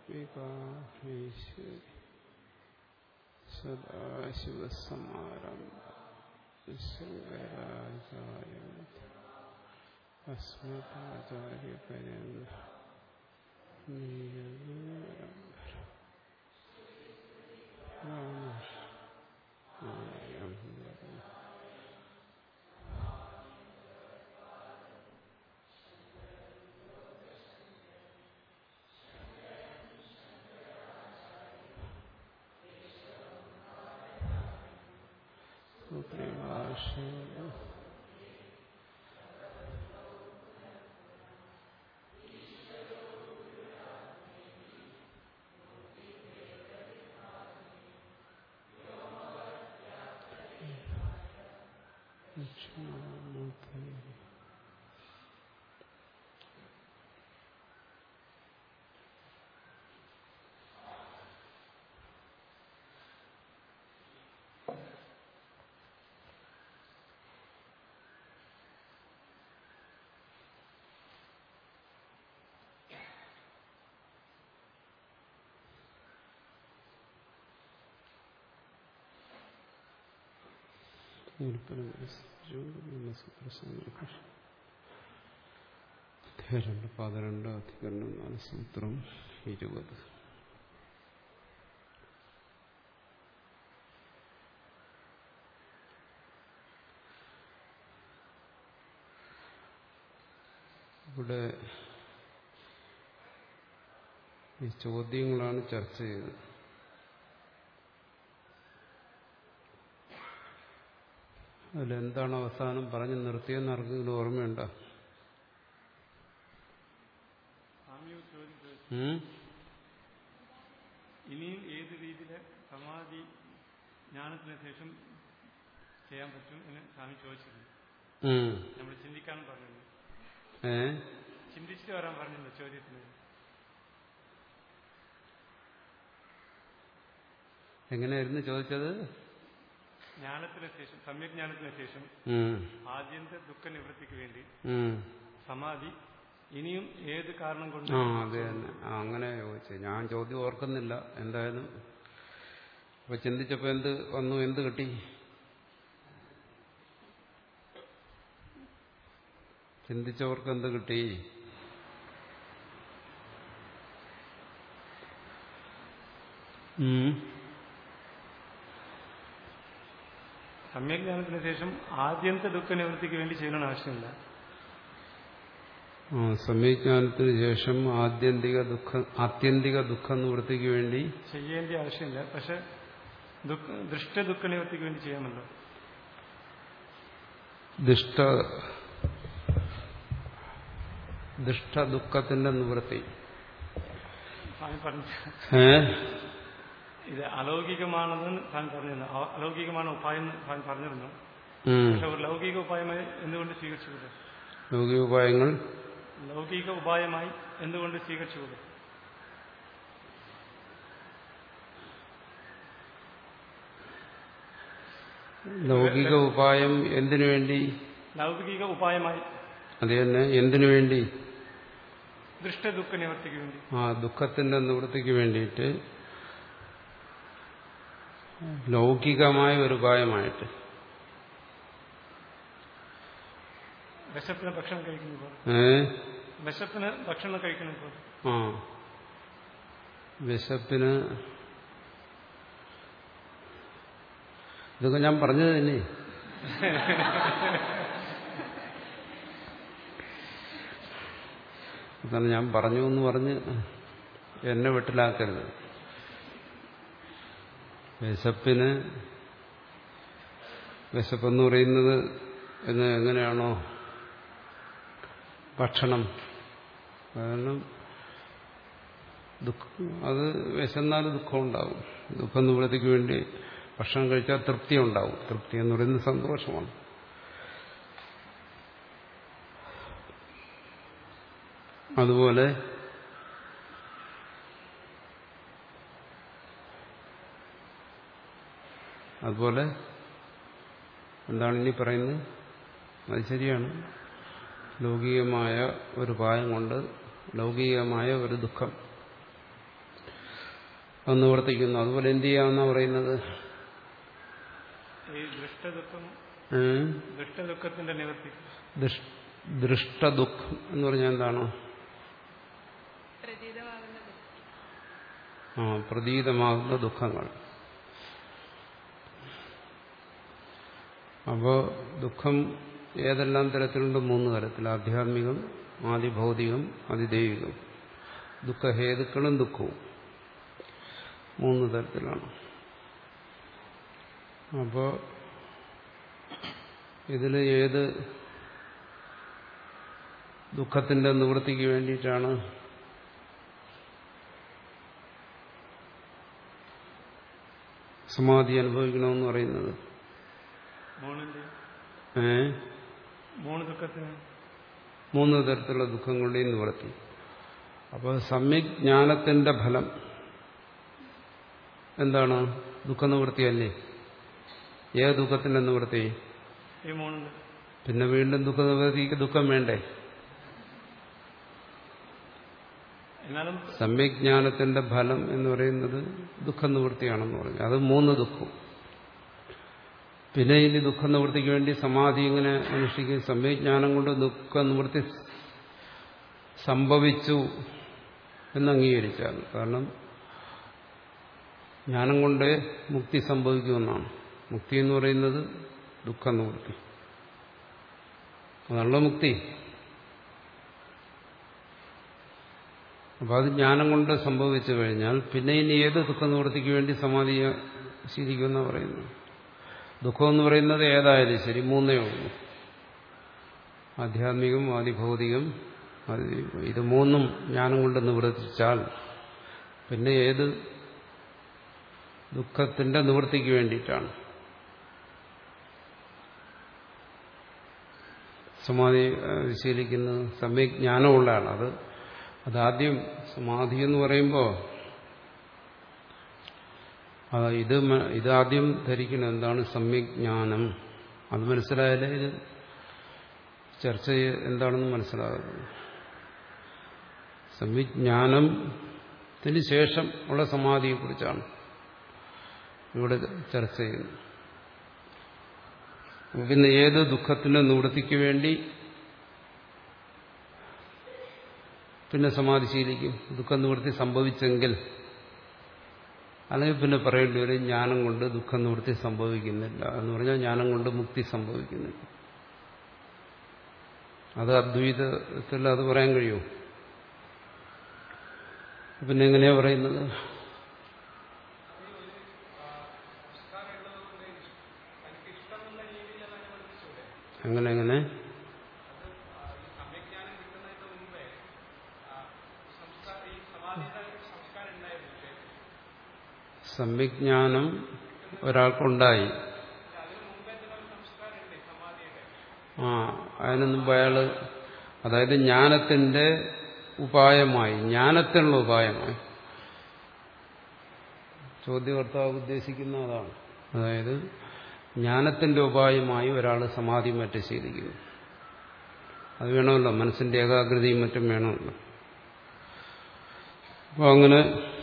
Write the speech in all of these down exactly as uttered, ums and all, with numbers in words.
വികാഹേശ്വരി സദാശിവസമാരംഭ ശങ്കരാചാര്യ അസ്മദാചാര്യപര്യന്ത രണ്ട് പതിനെണ്ട് അധികരണം നാല് സൂത്രം ഇരുപത്. ഇവിടെ ഈ ചോദ്യങ്ങളാണ് ചർച്ച ചെയ്തത്. അതിലെന്താണ് അവസാനം പറഞ്ഞു നിർത്തിയെന്ന് ആർക്കെങ്കിലും ഓർമ്മയുണ്ടോ? ഇനിയും ഏത് രീതിയിലെ സമാധി ജ്ഞാനത്തിന് ശേഷം ചെയ്യാൻ പറ്റും എന്ന് സ്വാമി ചോദിച്ചിരുന്നു. നമ്മൾ ചിന്തിക്കാനും പറഞ്ഞിരുന്നു. ചിന്തിച്ചിട്ട് വരാൻ പറഞ്ഞിരുന്നു ചോദ്യത്തിന്. എങ്ങനെയായിരുന്നു ചോദിച്ചത്? ജ്ഞാനത്തിന് ശേഷം, സമ്യക് ജ്ഞാനത്തിന് ശേഷം ആദ്യത്തെ ദുഃഖ നിവൃത്തിക്ക് വേണ്ടി സമാധി ഇനിയും ഏത് കാരണം കൊണ്ട്? ആ അതെ തന്നെ, അങ്ങനെ ചോദിച്ചത്. ഞാൻ ചോദ്യം ഓർക്കുന്നില്ല. എന്തായാലും അപ്പൊ ചിന്തിച്ചപ്പോ എന്ത് വന്നു, എന്ത് കിട്ടി? ചിന്തിച്ചവർക്ക് എന്ത് കിട്ടി? സമ്യജ്ഞാനത്തിന് ശേഷം ആദ്യത്തെ ദുഃഖ നിവൃത്തിക്ക് വേണ്ടി ചെയ്യണമെന്ന് ആവശ്യമില്ല. സമ്യജ്ഞാനത്തിന് ശേഷം ആത്യന്തിക ദുഃഖ ആത്യന്തിക ദുഃഖ നിവൃത്തിക്ക് വേണ്ടി ചെയ്യേണ്ട ആവശ്യമില്ല. പക്ഷെ ദൃഷ്ട ദുഃഖ നിവൃത്തിക്ക് വേണ്ടി ചെയ്യാമല്ലോ. ദുഷ്ട ദുഷ്ട ദുഃഖത്തിന്റെ നിവൃത്തി പറഞ്ഞു. ഇത് അലൗകികമാണെന്ന് താൻ പറഞ്ഞിരുന്നു. അലൗകികമാണ് ഉപായം താൻ പറഞ്ഞിരുന്നു. പക്ഷെ ഒരു ലൗകിക ഉപായമായി എന്തുകൊണ്ട് സ്വീകരിച്ചുകൂടെ? ലൗകിക ഉപായങ്ങൾ ലൗകിക ഉപായമായി എന്തുകൊണ്ട് സ്വീകരിച്ചുകൂടെ? ലൗകിക ഉപായം എന്തിനു വേണ്ടി? ലൗകിക ഉപായമായി. അത് തന്നെ, എന്തിനു വേണ്ടി? ദൃഷ്ട ദുഃഖ നിവൃത്തിക്ക് വേണ്ടി. ആ ദുഃഖത്തിന്റെ നിവൃത്തിക്ക് വേണ്ടിയിട്ട് ലൗകികമായ ഒരു ഉപായമായിട്ട്. വിശപ്പിന് ഭക്ഷണം കഴിക്കുന്നത്. ഏ വിശപ്പിന് ഭക്ഷണം കഴിക്കുന്നത്. ആ വിശപ്പിന് ഇതൊക്കെ ഞാൻ പറഞ്ഞത് തന്നെ. അതാണ് ഞാൻ പറഞ്ഞു എന്ന് പറഞ്ഞ് എന്നെ വെട്ടിലാക്കരുത്. വിശപ്പിന് വിശപ്പെന്ന് പറയുന്നത് എന്ന് എങ്ങനെയാണോ ഭക്ഷണം, കാരണം ദുഃഖം, അത് വിശന്നാൽ ദുഃഖം ഉണ്ടാവും. ദുഃഖം നിവൃത്തിക്ക് വേണ്ടി ഭക്ഷണം കഴിച്ചാൽ തൃപ്തി ഉണ്ടാവും. തൃപ്തി എന്ന് പറയുന്നത് സന്തോഷമാണ്. അതുപോലെ അതുപോലെ എന്താണ് ഇനി പറയുന്നത്? അത് ശരിയാണ്. ലൗകികമായ ഒരു ഉപായം കൊണ്ട് ലൗകികമായ ഒരു ദുഃഖം അത് നിവർത്തിക്കുന്നു. അതുപോലെ എന്ത് ചെയ്യാമെന്നാ പറയുന്നത്? ദുഷ്ടദുഃഖത്തിന്റെ നിവർത്തി. ദൃഷ്ടദുഃഖം എന്ന് പറഞ്ഞാൽ എന്താണ്? ആ പ്രതീതമാകുന്ന ദുഃഖങ്ങൾ. അപ്പോൾ ദുഃഖം ഏതെല്ലാം തരത്തിലുണ്ട്? മൂന്ന് തരത്തിൽ. ആധ്യാത്മികം, ആദിഭൗതികം, അതിദൈവികം. ദുഃഖഹേതുക്കളും ദുഃഖവും മൂന്ന് തരത്തിലാണ്. അപ്പോൾ ഇതിൽ ഏത് ദുഃഖത്തിന്റെ നിവൃത്തിക്ക് വേണ്ടിയിട്ടാണ് സമാധി അനുഭവിക്കണമെന്ന് പറയുന്നത്? ഏ മൂന്ന് തരത്തിലുള്ള ദുഃഖങ്ങളുടെയും നിവൃത്തി. അപ്പോൾ സമ്യക് ജ്ഞാനത്തിന്റെ ഫലം എന്താണ്? ദുഃഖ നിവൃത്തിയല്ലേ? ഏത് ദുഃഖത്തിന്റെ നിവൃത്തി? പിന്നെ വീണ്ടും ദുഃഖ നിവൃത്തിക്ക് ദുഃഖം വേണ്ടേ? സമ്യക് ജ്ഞാനത്തിന്റെ ഫലം എന്ന് പറയുന്നത് ദുഃഖ നിവൃത്തിയാണെന്ന് പറഞ്ഞു. അത് മൂന്ന് ദുഃഖം. പിന്നെ ഇനി ദുഃഖ നിവൃത്തിക്ക് വേണ്ടി സമാധി ഇങ്ങനെ അനുഷ്ഠിക്കും. സമ്യക് ജ്ഞാനം കൊണ്ട് ദുഃഖ നിവൃത്തി സംഭവിച്ചു എന്ന് അംഗീകരിച്ചാൽ, കാരണം ജ്ഞാനം കൊണ്ട് മുക്തി സംഭവിക്കുമെന്നാണ്. മുക്തി എന്ന് പറയുന്നത് ദുഃഖ നിവൃത്തി, അതാണല്ലോ മുക്തി. അപ്പൊ അത് ജ്ഞാനം കൊണ്ട് സംഭവിച്ചു കഴിഞ്ഞാൽ പിന്നെ ഇനി ഏത് ദുഃഖ നിവൃത്തിക്ക് വേണ്ടി സമാധി ശീലിക്കുമെന്നാണ് പറയുന്നത്? ദുഃഖം എന്ന് പറയുന്നത് ഏതായാലും ശരി മൂന്നേ ഉള്ളൂ. ആധ്യാത്മികം, ആദിഭൗതികം, ഇത് മൂന്നും ജ്ഞാനം കൊണ്ട് നിവർത്തിച്ചാൽ പിന്നെ ഏത് ദുഃഖത്തിന്റെ നിവൃത്തിക്ക് വേണ്ടിയിട്ടാണ് സമാധി ശീലിക്കുന്നത്? സമ്യക് ജ്ഞാനമുള്ള ആൾ. അത് അതാദ്യം സമാധി എന്ന് പറയുമ്പോൾ ഇത് ഇതാദ്യം ധരിക്കണം എന്താണ് സമ്യക് ജ്ഞാനം. അത് മനസ്സിലായാലേ ഇത് ചർച്ച എന്താണെന്ന് മനസ്സിലാകുന്നത്. സമ്യക് ജ്ഞാനത്തിന് ശേഷം ഉള്ള സമാധിയെക്കുറിച്ചാണ് ഇവിടെ ചർച്ച ചെയ്യുന്നത്. പിന്നെ ഏത് ദുഃഖത്തിന്റെ നിവൃത്തിക്ക് വേണ്ടി പിന്നെ സമാധി ശീലിക്കും? ദുഃഖ നിവൃത്തി സംഭവിച്ചെങ്കിൽ. അല്ലെങ്കിൽ പിന്നെ പറയേണ്ടി വരും ജ്ഞാനം കൊണ്ട് ദുഃഖ നിവൃത്തി സംഭവിക്കുന്നില്ല എന്ന് പറഞ്ഞാൽ ജ്ഞാനം കൊണ്ട് മുക്തി സംഭവിക്കുന്നില്ല. അത് അദ്വൈതത്തിൽ അത് പറയാൻ കഴിയുമോ? പിന്നെ എങ്ങനെയാ പറയുന്നത്? എങ്ങനെ എങ്ങനെ സമ്യജ്ഞാനം ഒരാൾക്കുണ്ടായി, ആ അതിനു മുമ്പ് അയാള്, അതായത് ജ്ഞാനത്തിന്റെ ഉപായമായി, ജ്ഞാനത്തിനുള്ള ഉപായമായി, ചോദ്യകർത്താവ് ഉദ്ദേശിക്കുന്ന അതാണ്. അതായത് ജ്ഞാനത്തിന്റെ ഉപായമായി ഒരാൾ സമാധി മറ്റും ശീലിക്കുന്നു. അത് വേണമല്ലോ, മനസ്സിന്റെ ഏകാഗ്രതയും മറ്റും വേണമല്ലോ. അപ്പോൾ അങ്ങനെ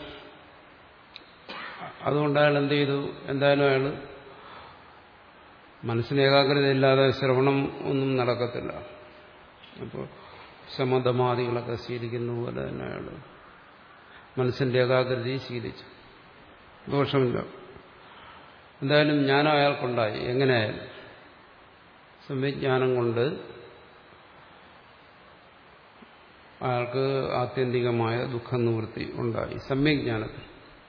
അതുകൊണ്ട് അയാൾ എന്ത് ചെയ്തു? എന്തായാലും അയാൾ മനസ്സിന് ഏകാഗ്രത ഇല്ലാതെ ശ്രവണം ഒന്നും നടക്കത്തില്ല. അപ്പോൾ ശമധമാദികളൊക്കെ ശീലിക്കുന്ന പോലെ തന്നെ അയാൾ മനസ്സിന്റെ ഏകാഗ്രതയും ശീലിച്ചു. ദോഷമില്ല. എന്തായാലും ജ്ഞാനം അയാൾക്കുണ്ടായി. എങ്ങനെയായാലും സമ്യജ്ഞാനം കൊണ്ട് അയാൾക്ക് ആത്യന്തികമായ ദുഃഖനിവൃത്തി ഉണ്ടായി സമ്യജ്ഞാനത്തിൽ.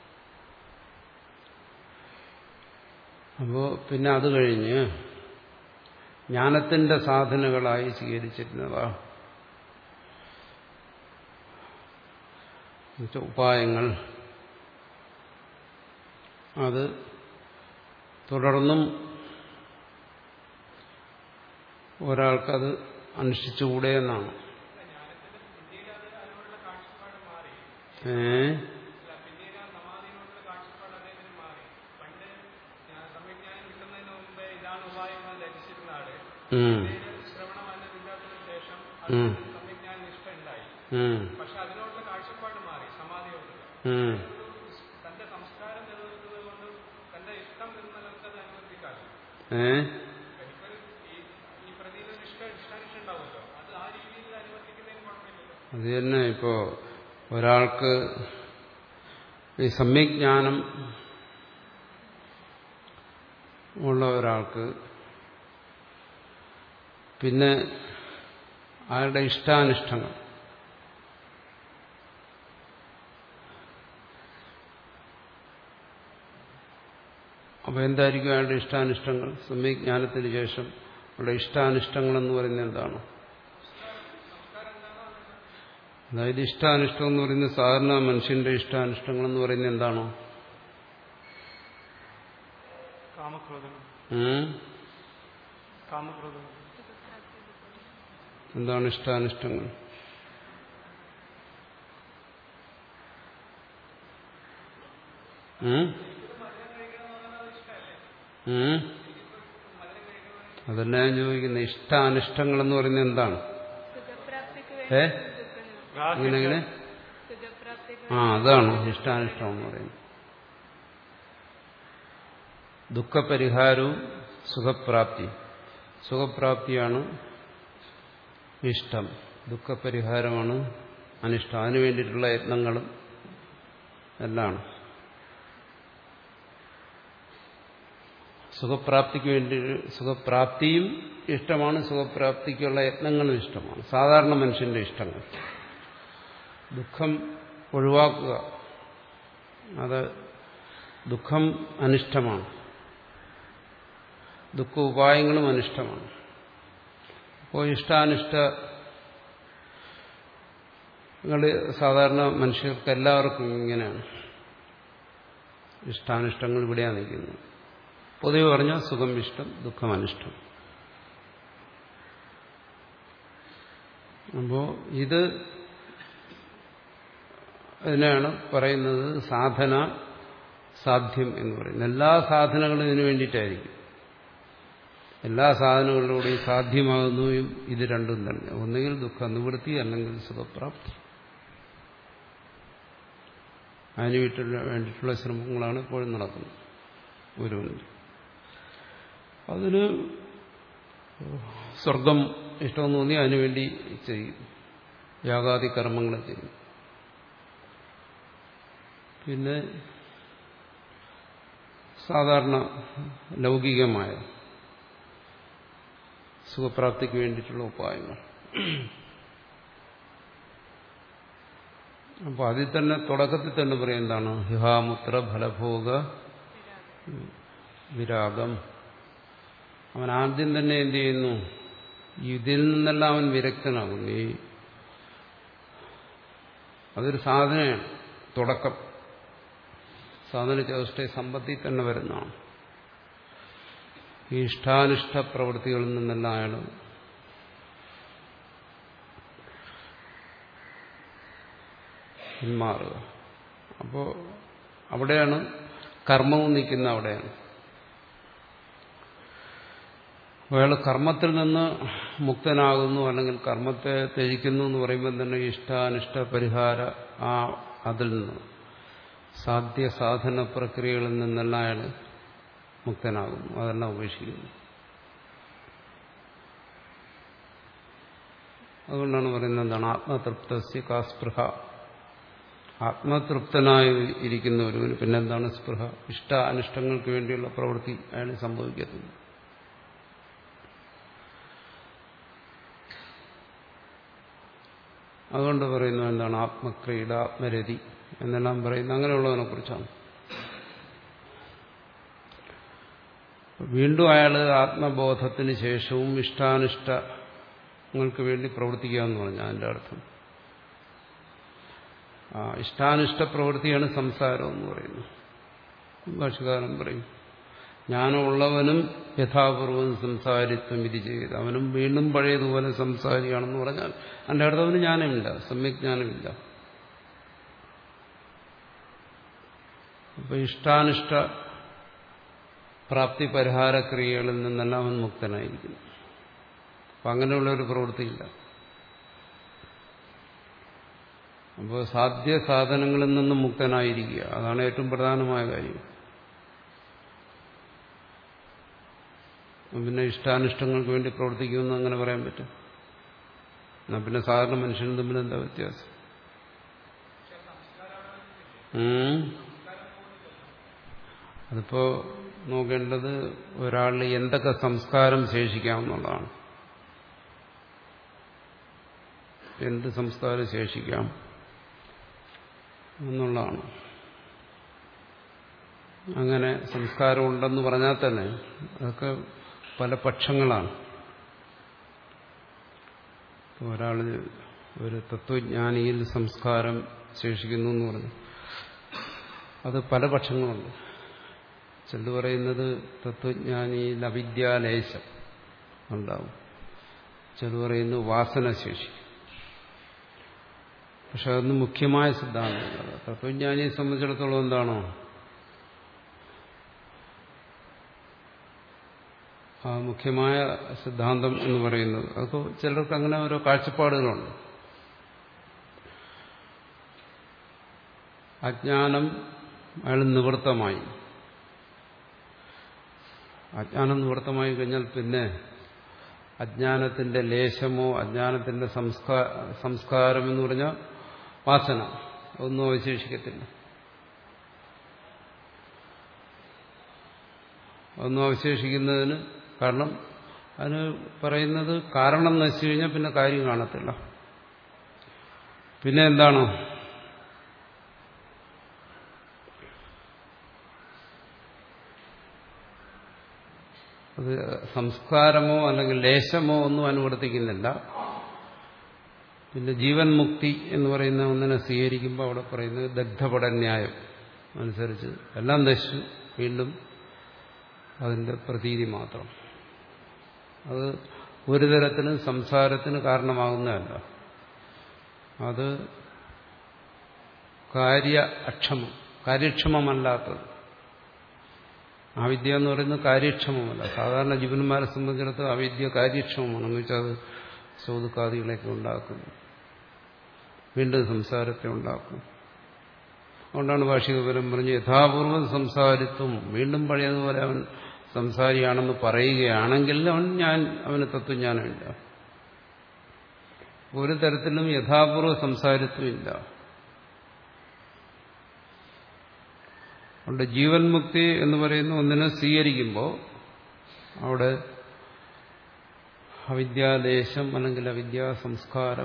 അപ്പോൾ പിന്നെ അത് കഴിഞ്ഞ് ജ്ഞാനത്തിന്റെ സാധനകളായി സ്വീകരിച്ചിരുന്നതാ ഉപായങ്ങൾ, അത് തുടർന്നും ഒരാൾക്കത് അനുഷ്ഠിച്ചുകൂടെ എന്നാണ്. ഏ പക്ഷെ അതിനോടുള്ള കാഴ്ചപ്പാട് മാറി. സമാധിയോട് തന്റെ ഏ അത് തന്നെ ഇപ്പോ ഒരാൾക്ക് ഈ സമ്യജ്ഞാനം ഉള്ള ഒരാൾക്ക് പിന്നെ അയാളുടെ ഇഷ്ടാനിഷ്ടങ്ങൾ അപ്പൊ എന്തായിരിക്കും അയാളുടെ ഇഷ്ടാനിഷ്ടങ്ങൾ? സമ്യജ്ഞാനത്തിന് ശേഷം ഉള്ള ഇഷ്ടാനിഷ്ടങ്ങൾ എന്ന് പറയുന്നത് എന്താണ്? അതായത് ഇഷ്ടാനിഷ്ടം എന്ന് പറയുന്നത് സാധാരണ മനുഷ്യന്റെ ഇഷ്ടാനിഷ്ടങ്ങൾ എന്ന് പറയുന്നത് എന്താണോ? എന്താണ് ഇഷ്ടാനിഷ്ടങ്ങൾ? അതല്ല ഞാൻ ചോദിക്കുന്നത്, ഇഷ്ടാനിഷ്ടങ്ങൾ എന്ന് പറയുന്നത് എന്താണ്? ഏ ഇങ്ങനെ ഇങ്ങനെ ആ അതാണ് ഇഷ്ടാനിഷ്ടം എന്ന് പറയുന്നത്. ദുഃഖപരിഹാരവും സുഖപ്രാപ്തി. സുഖപ്രാപ്തിയാണ് ഇഷ്ടം, ദുഃഖപരിഹാരമാണ് അനിഷ്ടം. അതിനു വേണ്ടിയിട്ടുള്ള യത്നങ്ങളും എല്ലാം. സുഖപ്രാപ്തിക്ക് വേണ്ടി സുഖപ്രാപ്തിയും ഇഷ്ടമാണ്, സുഖപ്രാപ്തിക്കുള്ള യത്നങ്ങളും ഇഷ്ടമാണ്. സാധാരണ മനുഷ്യന്റെ ഇഷ്ടങ്ങൾ. ദുഃഖം ഒഴിവാക്കുക, അത് ദുഃഖം അനിഷ്ടമാണ്. ദുഃഖ ഉപായങ്ങളും അനിഷ്ടമാണ്. അപ്പോൾ ഇഷ്ടാനിഷ്ടങ്ങൾ സാധാരണ മനുഷ്യർക്ക് എല്ലാവർക്കും ഇങ്ങനെയാണ്. ഇഷ്ടാനിഷ്ടങ്ങൾ ഇവിടെയാണ് നിൽക്കുന്നത്. പൊതുവെ പറഞ്ഞാൽ സുഖം ഇഷ്ടം, ദുഃഖം അനിഷ്ടം. അപ്പോൾ ഇത് അതിനാണ് പറയുന്നത് സാധന സാധ്യം എന്ന് പറയുന്നത്. എല്ലാ സാധനങ്ങളും ഇതിനു വേണ്ടിയിട്ടായിരിക്കും. എല്ലാ സാധനങ്ങളിലൂടെയും സാധ്യമാകുന്നതും ഇത് രണ്ടും തന്നെ. ഒന്നുകിൽ ദുഃഖ നിവൃത്തി, അല്ലെങ്കിൽ സുഖപ്രാപ്തി. അതിന് വീട്ടിൽ വേണ്ടിയിട്ടുള്ള ശ്രമങ്ങളാണ് എപ്പോഴും നടക്കുന്നത് ഗുരുവിന്റെ. അതിന് സ്വർഗം ഇഷ്ടമെന്ന് തോന്നി അതിനുവേണ്ടി ചെയ്യും, യാഗാദി കർമ്മങ്ങൾ ചെയ്യും. പിന്നെ സാധാരണ ലൗകികമായ സുഖപ്രാപ്തിക്ക് വേണ്ടിയിട്ടുള്ള ഉപായങ്ങൾ. അപ്പോൾ അതിൽ തന്നെ തുടക്കത്തിൽ തന്നെ പറയും എന്താണ്? ഹിഹാമുത്ര ഫലഭോഗ വിരാഗം. അവൻ ആദ്യം തന്നെ എന്ത് ചെയ്യുന്നു? ഇതിൽ നിന്നെല്ലാം അവൻ വിരക്തനാകുന്നു. ഈ അതൊരു സാധനയാണ്, തുടക്കം. സാധന ചതുഷ്ടയ സമ്പത്തിൽ തന്നെ വരുന്നതാണ്. ഈ ഇഷ്ടാനിഷ്ട പ്രവൃത്തികളിൽ നിന്നെല്ലാം അയാൾ പിന്മാറുക. അപ്പോൾ അവിടെയാണ് കർമ്മവും നിൽക്കുന്ന, അവിടെയാണ്. അയാൾ കർമ്മത്തിൽ നിന്ന് മുക്തനാകുന്നു, അല്ലെങ്കിൽ കർമ്മത്തെ ത്യജിക്കുന്നു എന്ന് പറയുമ്പോൾ തന്നെ ഇഷ്ടാനിഷ്ട പരിഹാര ആ അതിൽ നിന്ന് സാധ്യ സാധന പ്രക്രിയകളിൽ നിന്നെല്ലാം അയാൾ മുക്തനാകുന്നു, അതെല്ലാം ഉപേക്ഷിക്കുന്നു. അതുകൊണ്ടാണ് പറയുന്നത് എന്താണ്? ആത്മതൃപ്തസ്യ കാ സ്പൃഹ. ആത്മതൃപ്തനായി ഇരിക്കുന്ന ഒരുവന് പിന്നെന്താണ് സ്പൃഹ? ഇഷ്ട അനിഷ്ടങ്ങൾക്ക് വേണ്ടിയുള്ള പ്രവൃത്തി അയാൾ സംഭവിക്കത്തില്ല. അതുകൊണ്ട് പറയുന്നു എന്താണ്? ആത്മക്രീഡ, ആത്മരതി എന്നെല്ലാം പറയുന്നത് അങ്ങനെയുള്ളവനെ കുറിച്ചാണ്. വീണ്ടും അയാൾ ആത്മബോധത്തിന് ശേഷവും ഇഷ്ടാനിഷ്ടങ്ങൾക്ക് വേണ്ടി പ്രവർത്തിക്കുക എന്ന് പറഞ്ഞാൽ അതിൻ്റെ അർത്ഥം ആ ഇഷ്ടാനിഷ്ട പ്രവൃത്തിയാണ് സംസാരം എന്ന് പറയുന്നത്. ഭാഷകാരൻ പറയും ജ്ഞാനമുള്ളവനും യഥാപൂർവം സംസാരിത്വം ഇത് ചെയ്ത് അവനും വീണ്ടും പഴയതുപോലെ സംസാരിക്കുകയാണെന്ന് പറഞ്ഞാൽ അതിൻ്റെ അർത്ഥം അവന് ജ്ഞാനമില്ല, സമ്യജ്ഞാനമില്ല. അപ്പൊ ഇഷ്ടാനിഷ്ട പ്രാപ്തി പരിഹാര ക്രിയകളിൽ നിന്നെല്ലാം അവൻ മുക്തനായിരിക്കുന്നു. അപ്പം അങ്ങനെയുള്ള ഒരു പ്രവൃത്തിയില്ല. അപ്പോൾ സാധ്യ സാധനങ്ങളിൽ നിന്നും മുക്തനായിരിക്കുക, അതാണ് ഏറ്റവും പ്രധാനമായ കാര്യം. പിന്നെ ഇഷ്ടാനിഷ്ടങ്ങൾക്ക് വേണ്ടി പ്രവർത്തിക്കുമെന്ന് അങ്ങനെ പറയാൻ പറ്റും. എന്നാ പിന്നെ സാധാരണ മനുഷ്യനും തമ്മിൽ എന്താ വ്യത്യാസം? അതിപ്പോ നോക്കേണ്ടത് ഒരാളിൽ എന്തൊക്കെ സംസ്കാരം ശേഷിക്കാമെന്നുള്ളതാണ്. എന്ത് സംസ്കാരം ശേഷിക്കാം എന്നുള്ളതാണ്. അങ്ങനെ സംസ്കാരം ഉണ്ടെന്ന് പറഞ്ഞാൽ തന്നെ അതൊക്കെ പല പക്ഷങ്ങളാണ്. ഒരാൾ ഒരു തത്വജ്ഞാനിയിൽ സംസ്കാരം ശേഷിക്കുന്നു എന്ന് പറഞ്ഞു, അത് പല പക്ഷങ്ങളുണ്ട്. ചിലത് പറയുന്നത് തത്വജ്ഞാനിയിൽ അവിദ്യാലേശം ഉണ്ടാവും, ചിലത് പറയുന്നു വാസനശേഷി. പക്ഷെ അതൊന്നും മുഖ്യമായ സിദ്ധാന്തമല്ല. തത്വജ്ഞാനിയെ സംബന്ധിച്ചിടത്തോളം എന്താണോ ആ മുഖ്യമായ സിദ്ധാന്തം എന്ന് പറയുന്നത്, അപ്പോൾ ചിലർക്ക് അങ്ങനെ ഓരോ കാഴ്ചപ്പാടുകളുണ്ട്. അജ്ഞാനം അയാൾ നിവൃത്തമായി, അജ്ഞാനം നിവൃത്തമായി കഴിഞ്ഞാൽ പിന്നെ അജ്ഞാനത്തിന്റെ ലേശമോ അജ്ഞാനത്തിന്റെ സംസ്കാര സംസ്കാരം എന്ന് പറഞ്ഞാൽ വാസന ഒന്നും അവശേഷിക്കത്തില്ല. ഒന്നും അവശേഷിക്കുന്നതിന് കാരണം അതിന് പറയുന്നത് കാരണം നശിച്ചു കഴിഞ്ഞാൽ പിന്നെ കാര്യം കാണത്തില്ല. പിന്നെ എന്താണ്? അത് സംസ്കാരമോ അല്ലെങ്കിൽ ലേശമോ ഒന്നും അനുവർത്തിക്കുന്നില്ല. പിന്നെ ജീവൻ മുക്തി എന്ന് പറയുന്ന ഒന്നിനെ സ്വീകരിക്കുമ്പോൾ അവിടെ പറയുന്നത് ദഗ്ധപടന്യായം അനുസരിച്ച് എല്ലാം നശിച്ചു, വീണ്ടും അതിന്റെ പ്രതീതി മാത്രം. അത് ഒരു തരത്തിലും സംസാരത്തിന് കാരണമാകുന്നതല്ല. അത് കാര്യ അക്ഷമം, കാര്യക്ഷമമല്ലാത്തത്. അവിദ്യ എന്ന് പറയുന്നത് കാര്യക്ഷമമല്ല. സാധാരണ ജീവന്മാരെ സംബന്ധിച്ചിടത്തോളം അവിദ്യ കാര്യക്ഷമമാണ്. എന്ന് വെച്ചാൽ അത് സൗതുക്കാദികളെയൊക്കെ ഉണ്ടാക്കുന്നു, വീണ്ടും സംസാരത്തെ ഉണ്ടാക്കും. അതുകൊണ്ടാണ് ഭാഷികപരം പറഞ്ഞ് യഥാപൂർവം സംസാരിത്വം, വീണ്ടും പഴയതുപോലെ അവൻ സംസാരിയാണെന്ന് പറയുകയാണെങ്കിൽ അവൻ ഞാൻ അവന് തത്വജ്ഞാനമില്ല. ഒരു തരത്തിലും യഥാപൂർവ സംസാരിത്വമില്ല. അതുകൊണ്ട് ജീവൻ മുക്തി എന്ന് പറയുന്ന ഒന്നിനെ സ്വീകരിക്കുമ്പോൾ അവിടെ അവിദ്യാദേശം അല്ലെങ്കിൽ അവിദ്യാ സംസ്കാരം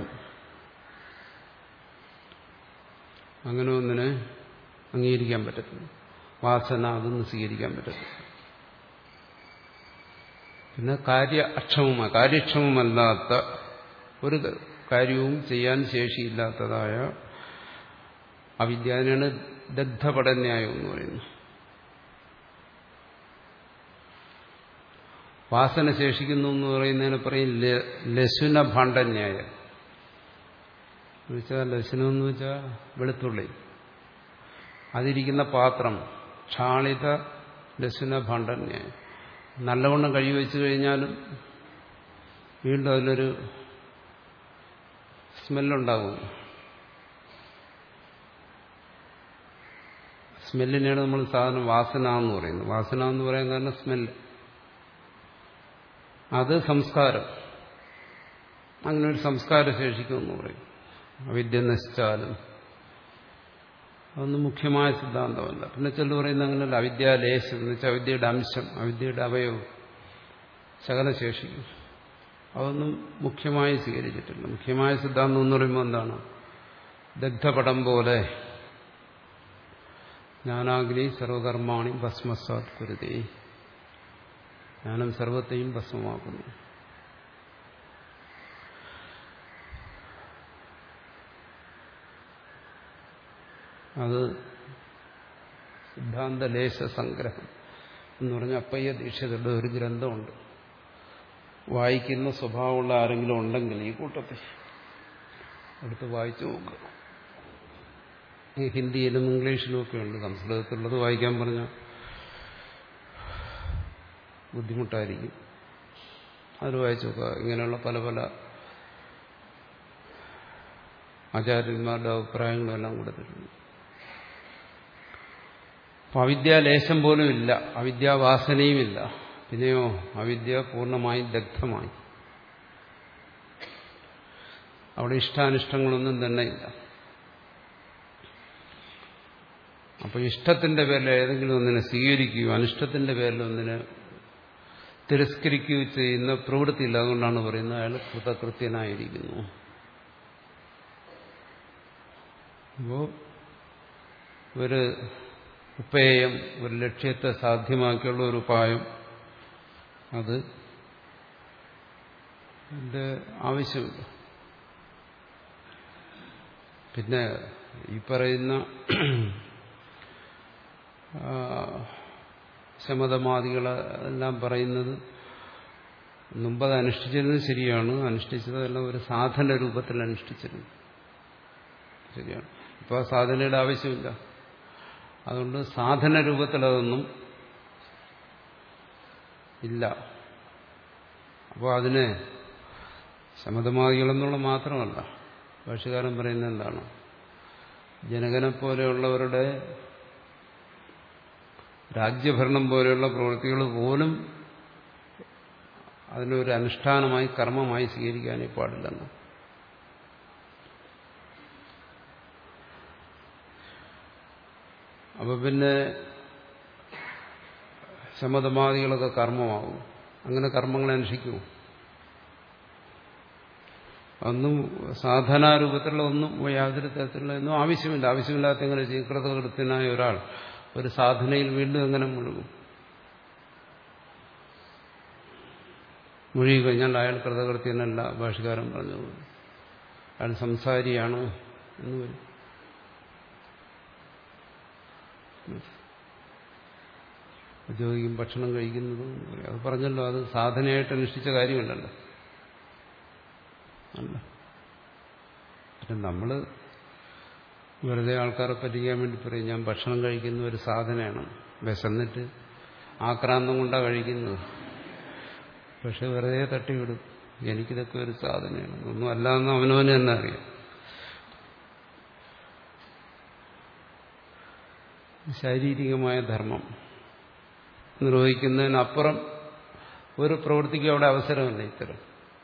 അങ്ങനെ ഒന്നിനെ അംഗീകരിക്കാൻ പറ്റത്തില്ല. വാസന അതൊന്നും സ്വീകരിക്കാൻ പറ്റത്തില്ല. പിന്നെ കാര്യ അക്ഷമമായ കാര്യക്ഷമമല്ലാത്ത ഒരു കാര്യവും ചെയ്യാൻ ശേഷിയില്ലാത്തതായ അവിദ്യയാണ് ദഗ്ധപടന്യായം എന്ന് പറയുന്നു. വാസന ശേഷിക്കുന്നു എന്ന് പറയുന്നതിന് പറയും ലശുന ഭാണ്ഡന്യായം. എന്നുവെച്ചാൽ ലശുനം എന്ന് വെച്ചാൽ വെളുത്തുള്ളി, അതിരിക്കുന്ന പാത്രം ക്ഷാളിത ലശുന ഭാണ്ഡന്യായം. നല്ലവണ്ണം കഴിവെച്ചു കഴിഞ്ഞാലും വീണ്ടും അതിലൊരു സ്മെല്ലുണ്ടാകും. സ്മെല്ലിനെയാണ് നമ്മൾ സാധാരണ വാസന എന്ന് പറയുന്നത്. വാസന എന്ന് പറയാൻ കാരണം സ്മെല്ല്, അത് സംസ്കാരം. അങ്ങനെ ഒരു സംസ്കാരം ശേഷിക്കുമെന്ന് പറയും. അവിദ്യ നശിച്ചാലും അതൊന്നും മുഖ്യമായ സിദ്ധാന്തമല്ല. പിന്നെ ചിലർ പറയുന്നത് അങ്ങനെയല്ല, അവിദ്യാലേശം എന്ന് വെച്ചാൽ അവിദ്യയുടെ അംശം, അവിദ്യയുടെ അവയവം ശകലം ശേഷിക്കും. അതൊന്നും മുഖ്യമായി സ്വീകരിച്ചിട്ടില്ല. മുഖ്യമായ സിദ്ധാന്തം എന്ന് പറയുമ്പോൾ എന്താണ്? ദഗ്ധപടം പോലെ ജ്ഞാനാഗ്നി സർവകർമാണി ഭസ്മസാത് കുരുതേ, ജ്ഞാനം സർവത്തെയും ഭസ്മമാക്കുന്നു. അത് സിദ്ധാന്തലേശ സംഗ്രഹം എന്ന് പറഞ്ഞ അപ്പയ്യ ദീക്ഷിതരുടെ ഒരു ഗ്രന്ഥമുണ്ട്. വായിക്കുന്ന സ്വഭാവമുള്ള ആരെങ്കിലും ഉണ്ടെങ്കിൽ ഈ കൂട്ടത്തിൽ അടുത്ത് വായിച്ചു നോക്കുക. ഈ ഹിന്ദിയിലും ഇംഗ്ലീഷിലും ഒക്കെ ഉണ്ട്. സംസ്കൃതത്തിലുള്ളത് വായിക്കാൻ പറഞ്ഞാൽ ബുദ്ധിമുട്ടായിരിക്കും. അത് വായിച്ചു നോക്കുക. ഇങ്ങനെയുള്ള പല പല ആചാര്യന്മാരുടെ അഭിപ്രായങ്ങളും എല്ലാം കൊടുത്തിട്ടുണ്ട്. അപ്പം അവിദ്യാലേശം പോലും ഇല്ല, അവിദ്യാവാസനയും ഇല്ല. പിന്നെയോ അവിദ്യ പൂർണ്ണമായി ദഗ്ധമായി. അവിടെ ഇഷ്ടാനിഷ്ടങ്ങളൊന്നും തന്നെ ഇല്ല. അപ്പോൾ ഇഷ്ടത്തിന്റെ പേരിൽ ഏതെങ്കിലും ഒന്നിനെ സ്വീകരിക്കുകയോ അനിഷ്ടത്തിന്റെ പേരിൽ ഒന്നിനെ തിരസ്കരിക്കുകയോ ചെയ്യുന്ന പ്രവൃത്തിയില്ല. അതുകൊണ്ടാണ് പറയുന്നത് അയാൾ കൃതകൃത്യനായിരിക്കുന്നു. അപ്പോൾ ഒരു ഉപായം, ഒരു ലക്ഷ്യത്തെ സാധ്യമാക്കിയുള്ള ഒരു ഉപായം, അത് അതിൻ്റെ ആവശ്യമില്ല. പിന്നെ ഈ പറയുന്ന ശമതമാദികളെല്ലാം പറയുന്നത് മുമ്പത് അനുഷ്ഠിച്ചിരുന്നത് ശരിയാണ്. അനുഷ്ഠിച്ചതെല്ലാം ഒരു സാധന രൂപത്തിൽ അനുഷ്ഠിച്ചിരുന്നു ശരിയാണ്. ഇപ്പോൾ സാധനയുടെ ആവശ്യമില്ല. അതുകൊണ്ട് സാധന രൂപത്തിൽ അതൊന്നും ഇല്ല. അപ്പോൾ അതിനെ ശമതമാദികളെന്നുള്ള മാത്രമല്ല, ഭാഷ്യകാരൻ പറയുന്നത് എന്താണ്, ജനകനെ പോലെയുള്ളവരുടെ രാജ്യഭരണം പോലെയുള്ള പ്രവൃത്തികൾ പോലും അതിനൊരു അനുഷ്ഠാനമായി കർമ്മമായി സ്വീകരിക്കാനേ പാടില്ലെന്ന്. അപ്പൊ പിന്നെ ശമതമാദികളൊക്കെ കർമ്മമാകും. അങ്ങനെ കർമ്മങ്ങൾ അനുഷ്ഠിക്കുമോ? ഒന്നും സാധനാരൂപത്തിലുള്ള ഒന്നും യാതൊരു തരത്തിലുള്ള ഒന്നും ആവശ്യമില്ല. ആവശ്യമില്ലാത്ത എങ്ങനെ കൃതകൃത്യനായ ഒരാൾ ഒരു സാധനയിൽ വീണ്ടും എങ്ങനെ മുഴുകും? മുഴുകി കഴിഞ്ഞാൽ അയാൾ കൃതകൃത്യനല്ല. ഭാഷ്യകാരൻ പറഞ്ഞു അയാൾ സംസാരിയാണ് എന്ന് വരും. ചോദിക്കും ഭക്ഷണം കഴിക്കുന്നതും അത് പറഞ്ഞല്ലോ, അത് സാധനയായിട്ട് അനുഷ്ഠിച്ച കാര്യമല്ലല്ലോ. അല്ല, പക്ഷെ നമ്മൾ വെറുതെ ആൾക്കാരെ പറ്റിക്കാൻ വേണ്ടി പറയും ഞാൻ ഭക്ഷണം കഴിക്കുന്ന ഒരു സാധനയാണ്, വിശന്നിട്ട് ആക്രാന്തം കൊണ്ടാണ് കഴിക്കുന്നത്. പക്ഷെ വെറുതെ തട്ടിവിടും എനിക്കിതൊക്കെ ഒരു സാധനയാണ്, ഒന്നും അല്ലാന്ന് അവനവന് തന്നെ അറിയാം. ശാരീരികമായ ധർമ്മം നിർവഹിക്കുന്നതിനപ്പുറം ഒരു പ്രവൃത്തിക്ക് അവിടെ അവസരമില്ല. ഇത്തരം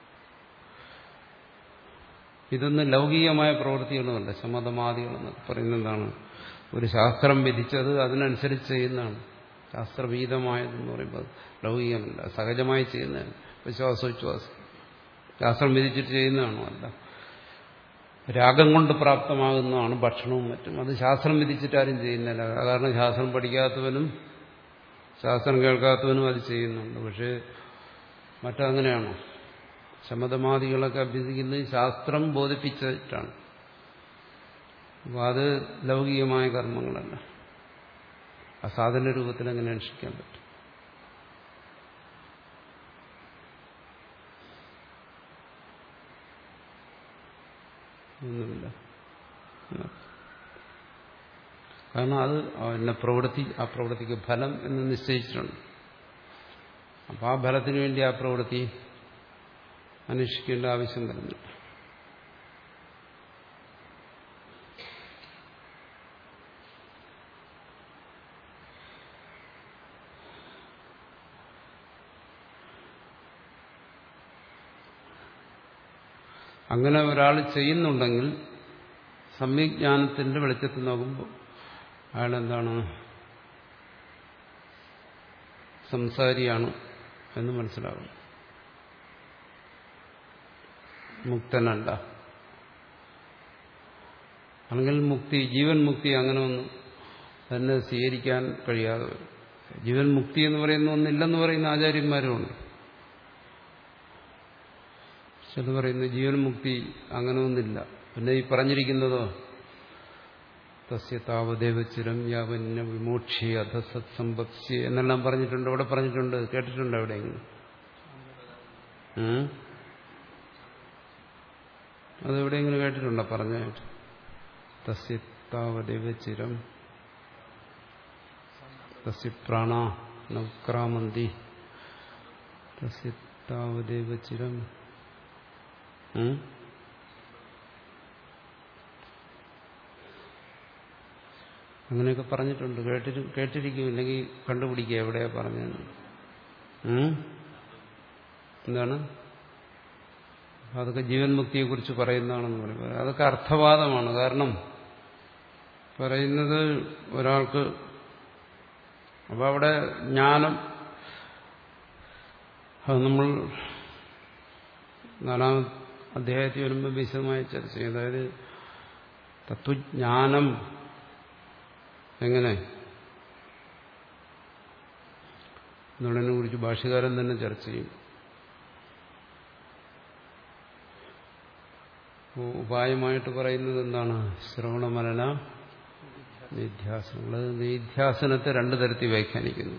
ഇതൊന്നും ലൗകികമായ പ്രവൃത്തികളുമല്ല. ശമതമാദികളെന്നൊക്കെ പറയുന്നത് എന്താണ്, ഒരു ശാസ്ത്രം വിധിച്ചത് അതിനനുസരിച്ച് ചെയ്യുന്നതാണ്. ശാസ്ത്രവീതമായതെന്ന് പറയുമ്പോൾ ലൗകികമല്ല, സഹജമായി ചെയ്യുന്നതാണ്. വിശ്വാസോച്ഛ്വാസം ശാസ്ത്രം വിധിച്ചിട്ട് ചെയ്യുന്നതാണോ? അല്ല. രാഗം കൊണ്ട് പ്രാപ്തമാകുന്നതാണ് ഭക്ഷണവും മറ്റും. അത് ശാസ്ത്രം വിധിച്ചിട്ടാരും ചെയ്യുന്നില്ല. കാരണം ശാസ്ത്രം പഠിക്കാത്തവനും ശാസ്ത്രം കേൾക്കാത്തവനും അത് ചെയ്യുന്നുണ്ട്. പക്ഷേ മറ്റങ്ങനെയാണോ? ശമതമാദികളൊക്കെ അഭ്യസിക്കുന്നത് ശാസ്ത്രം ബോധിപ്പിച്ചിട്ടാണ്. അപ്പോൾ അത് ലൗകികമായ കർമ്മങ്ങളല്ല. അസാധന രൂപത്തിൽ അങ്ങനെ അനുഷ്ഠിക്കാൻ പറ്റും. ഒന്നുമില്ല. കാരണം അത് എന്നെ പ്രവൃത്തി, ആ പ്രവൃത്തിക്ക് ഫലം എന്ന് നിശ്ചയിച്ചിട്ടുണ്ട്. അപ്പം ആ ഫലത്തിന് വേണ്ടി ആ പ്രവൃത്തി അന്വേഷിക്കേണ്ട ആവശ്യം വരുന്നില്ല. അങ്ങനെ ഒരാൾ ചെയ്യുന്നുണ്ടെങ്കിൽ സമ്യജ്ഞാനത്തിന്റെ വെളിച്ചത്തിൽ നോക്കുമ്പോൾ അയാളെന്താണ്, സംസാരിയാണ് എന്ന് മനസ്സിലാകും. മുക്തനല്ല. അല്ലെങ്കിൽ മുക്തി, ജീവൻ മുക്തി അങ്ങനെ ഒന്നും തന്നെ സ്വീകരിക്കാൻ കഴിയാതെ വരും. ജീവൻ മുക്തി എന്ന് പറയുന്ന ഒന്നില്ലെന്ന് പറയുന്ന ആചാര്യന്മാരുമുണ്ട്. ചില പറയുന്നു ജീവൻ മുക്തി അങ്ങനെ ഒന്നില്ല. പിന്നെ ഈ പറഞ്ഞിരിക്കുന്നതോ തസ്യ താവദേവചിരം യാവന്യ വിമോക്ഷി അധസത് സമ്പത്സ്യ എന്നെല്ലാം പറഞ്ഞിട്ടുണ്ട്. അവിടെ പറഞ്ഞിട്ടുണ്ട്, കേട്ടിട്ടുണ്ട് എവിടെയെങ്കിലും? അതെവിടെയെങ്കിലും കേട്ടിട്ടുണ്ടോ പറഞ്ഞായിട്ട്? തസ്യ താവദേവചിരം തസ്യ പ്രാണ നക്രാമന്തി തസ്യ താവദേവചിരം അങ്ങനെയൊക്കെ പറഞ്ഞിട്ടുണ്ട്. കേട്ടിട്ട് കേട്ടിരിക്കും, ഇല്ലെങ്കിൽ കണ്ടുപിടിക്കുക എവിടെയാ പറഞ്ഞതെന്ന്. എന്താണ്? അതൊക്കെ ജീവൻ മുക്തിയെക്കുറിച്ച് പറയുന്നതാണെന്ന് പറയും. അതൊക്കെ അർത്ഥവാദമാണ്. കാരണം പറയുന്നത് ഒരാൾക്ക് അപ്പോൾ അവിടെ ജ്ഞാനം അത് നമ്മൾ നാലാം അധ്യായത്തിൽ വരുമ്പോൾ വിശദമായി ചർച്ച ചെയ്യും. അതായത് തത്വജ്ഞാനം എങ്ങനെ എന്നുള്ളതിനെ കുറിച്ച് ഭാഷ്യകാരൻ തന്നെ ചർച്ച ചെയ്യും. ഉപായമായിട്ട് പറയുന്നത് എന്താണ്? ശ്രവണമനന നിധ്യാസനങ്ങൾ. നിധ്യാസനത്തെ രണ്ടു തരത്തിൽ വ്യാഖ്യാനിക്കുന്നു.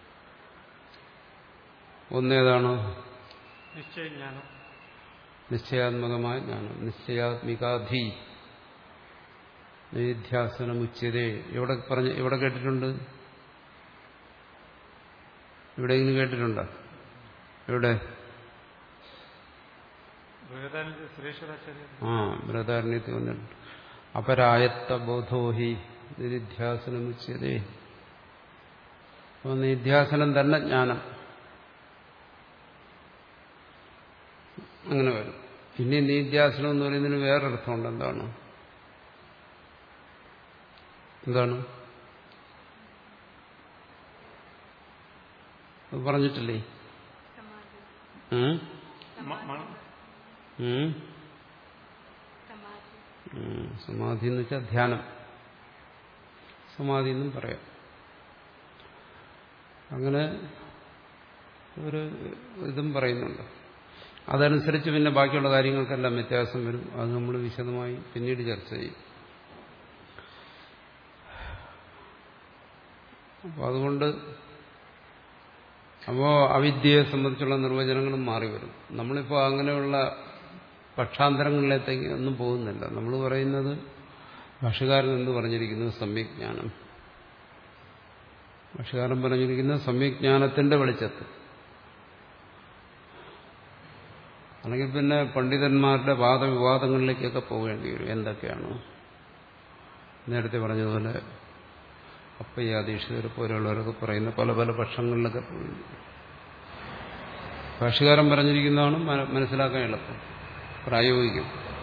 ഒന്നേതാണ്? നിശ്ചയജ്ഞാനം, നിശ്ചയാത്മകമായ ജ്ഞാനം. നിശ്ചയാത്മികാധി നിധ്യാസനമുച്യതേ. എവിടെ പറഞ്ഞ എവിടെ കേട്ടിട്ടുണ്ട്? എവിടെയെങ്കിലും കേട്ടിട്ടുണ്ടോ? എവിടെ? ആ ബൃഹദാരണ്യത്തിൽ വന്നിട്ടുണ്ട്. അപരായത്ത ബോധോഹി നിധ്യാസനമുച്യതേ. അപ്പോൾ നിധ്യാസനം തന്നെ ജ്ഞാനം. അങ്ങനെ വരും. ഇനി നിധ്യാസനം എന്ന് പറയുന്നതിന് വേറൊരർത്ഥമുണ്ട്. എന്താണ് എന്താണ് അത് പറഞ്ഞിട്ടില്ലേ? സമാധി എന്ന് വെച്ചാൽ ധ്യാനം. സമാധി എന്നും പറയാം. അങ്ങനെ ഒരു ഇതും പറയുന്നുണ്ട്. അതനുസരിച്ച് പിന്നെ ബാക്കിയുള്ള കാര്യങ്ങൾക്കെല്ലാം വ്യത്യാസം വരും. അത് നമ്മൾ വിശദമായി പിന്നീട് ചർച്ച ചെയ്യും. അപ്പോൾ അതുകൊണ്ട് അപ്പോൾ അവിദ്യയെ സംബന്ധിച്ചുള്ള നിർവചനങ്ങളും മാറി വരും. നമ്മളിപ്പോൾ അങ്ങനെയുള്ള പക്ഷാന്തരങ്ങളിലേക്ക് ഒന്നും പോകുന്നില്ല. നമ്മൾ പറയുന്നത് ഭാഷ്യകാരൻ എന്ന് പറഞ്ഞിരിക്കുന്നത് സമ്യജ്ഞാനം. ഭാഷ്യകാരൻ പറഞ്ഞിരിക്കുന്നത് സമ്യജ്ഞാനത്തിന്റെ വെളിച്ചത്തിൽ. അല്ലെങ്കിൽ പിന്നെ പണ്ഡിതന്മാരുടെ വാദവിവാദങ്ങളിലേക്കൊക്കെ പോകേണ്ടി വരും. എന്തൊക്കെയാണ് നേരത്തെ പറഞ്ഞതുപോലെ അപ്പയ്യാദീക്ഷിതരെ പോലെയുള്ളവരൊക്കെ പറയുന്ന പല പല പക്ഷങ്ങളിലൊക്കെ പോയി. ഭാഷ്യകാരൻ പറഞ്ഞിരിക്കുന്നതാണ് മനസ്സിലാക്കാൻ എളുപ്പം, പ്രായോഗികം.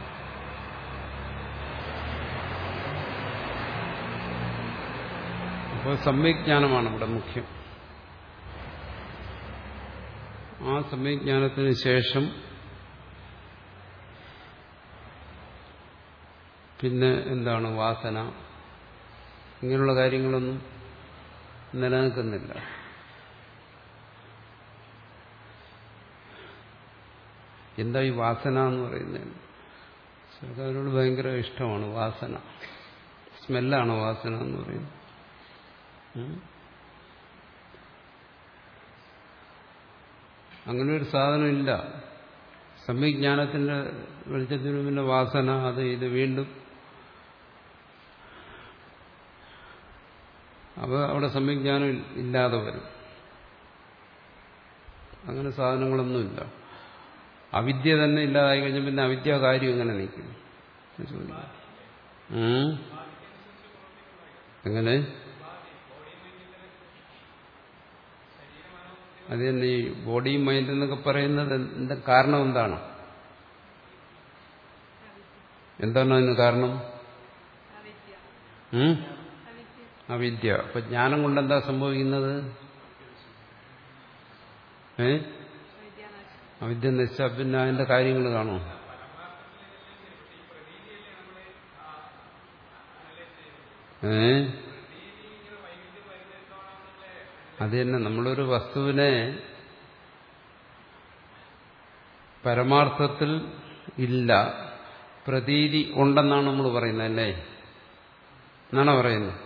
അപ്പോൾ സമ്യജ്ഞാനമാണ് ഇവിടെ മുഖ്യം. ആ സമ്യജ്ഞാനത്തിന് ശേഷം പിന്നെ എന്താണ്? വാസന, ഇങ്ങനെയുള്ള കാര്യങ്ങളൊന്നും നിലനിൽക്കുന്നില്ല. എന്താ ഈ വാസന എന്ന് പറയുന്നത്? സർക്കാരിനോട് ഭയങ്കര ഇഷ്ടമാണ് വാസന. സ്മെല്ലാണ് വാസന എന്ന് പറയുന്നത്. അങ്ങനെ ഒരു സാധനം ഇല്ല. സമ്യജ്ഞാനത്തിന്റെ വെളിച്ചത്തിന് പിന്നെ വാസന അത് ഇത് വീണ്ടും അപ്പോൾ അവിടെ സമ്യജ്ഞാനം ഇല്ലാതെ വരും. അങ്ങനെ സാധനങ്ങളൊന്നുമില്ല. അവിദ്യ തന്നെ ഇല്ലാതായി കഴിഞ്ഞാൽ പിന്നെ അവിദ്യ കാര്യം എങ്ങനെ നിൽക്കും? എങ്ങനെ? അത് തന്നെ ഈ ബോഡിയും മൈൻഡ് എന്നൊക്കെ പറയുന്നത് എന്താ കാരണം? എന്താണ് എന്താണ് അതിന് കാരണം? അവിദ്യ. അപ്പൊ ജ്ഞാനം കൊണ്ടെന്താ സംഭവിക്കുന്നത്? ഏ അവിദ്യ നശിച്ചാൽ പിന്നെ അതിന്റെ കാര്യങ്ങൾ കാണും. ഏ അത് തന്നെ. നമ്മളൊരു വസ്തുവിനെ പരമാർത്ഥത്തിൽ ഇല്ല, പ്രതീതി ഉണ്ടെന്നാണ് നമ്മൾ പറയുന്നത്, അല്ലേ? എന്നാണോ പറയുന്നത്?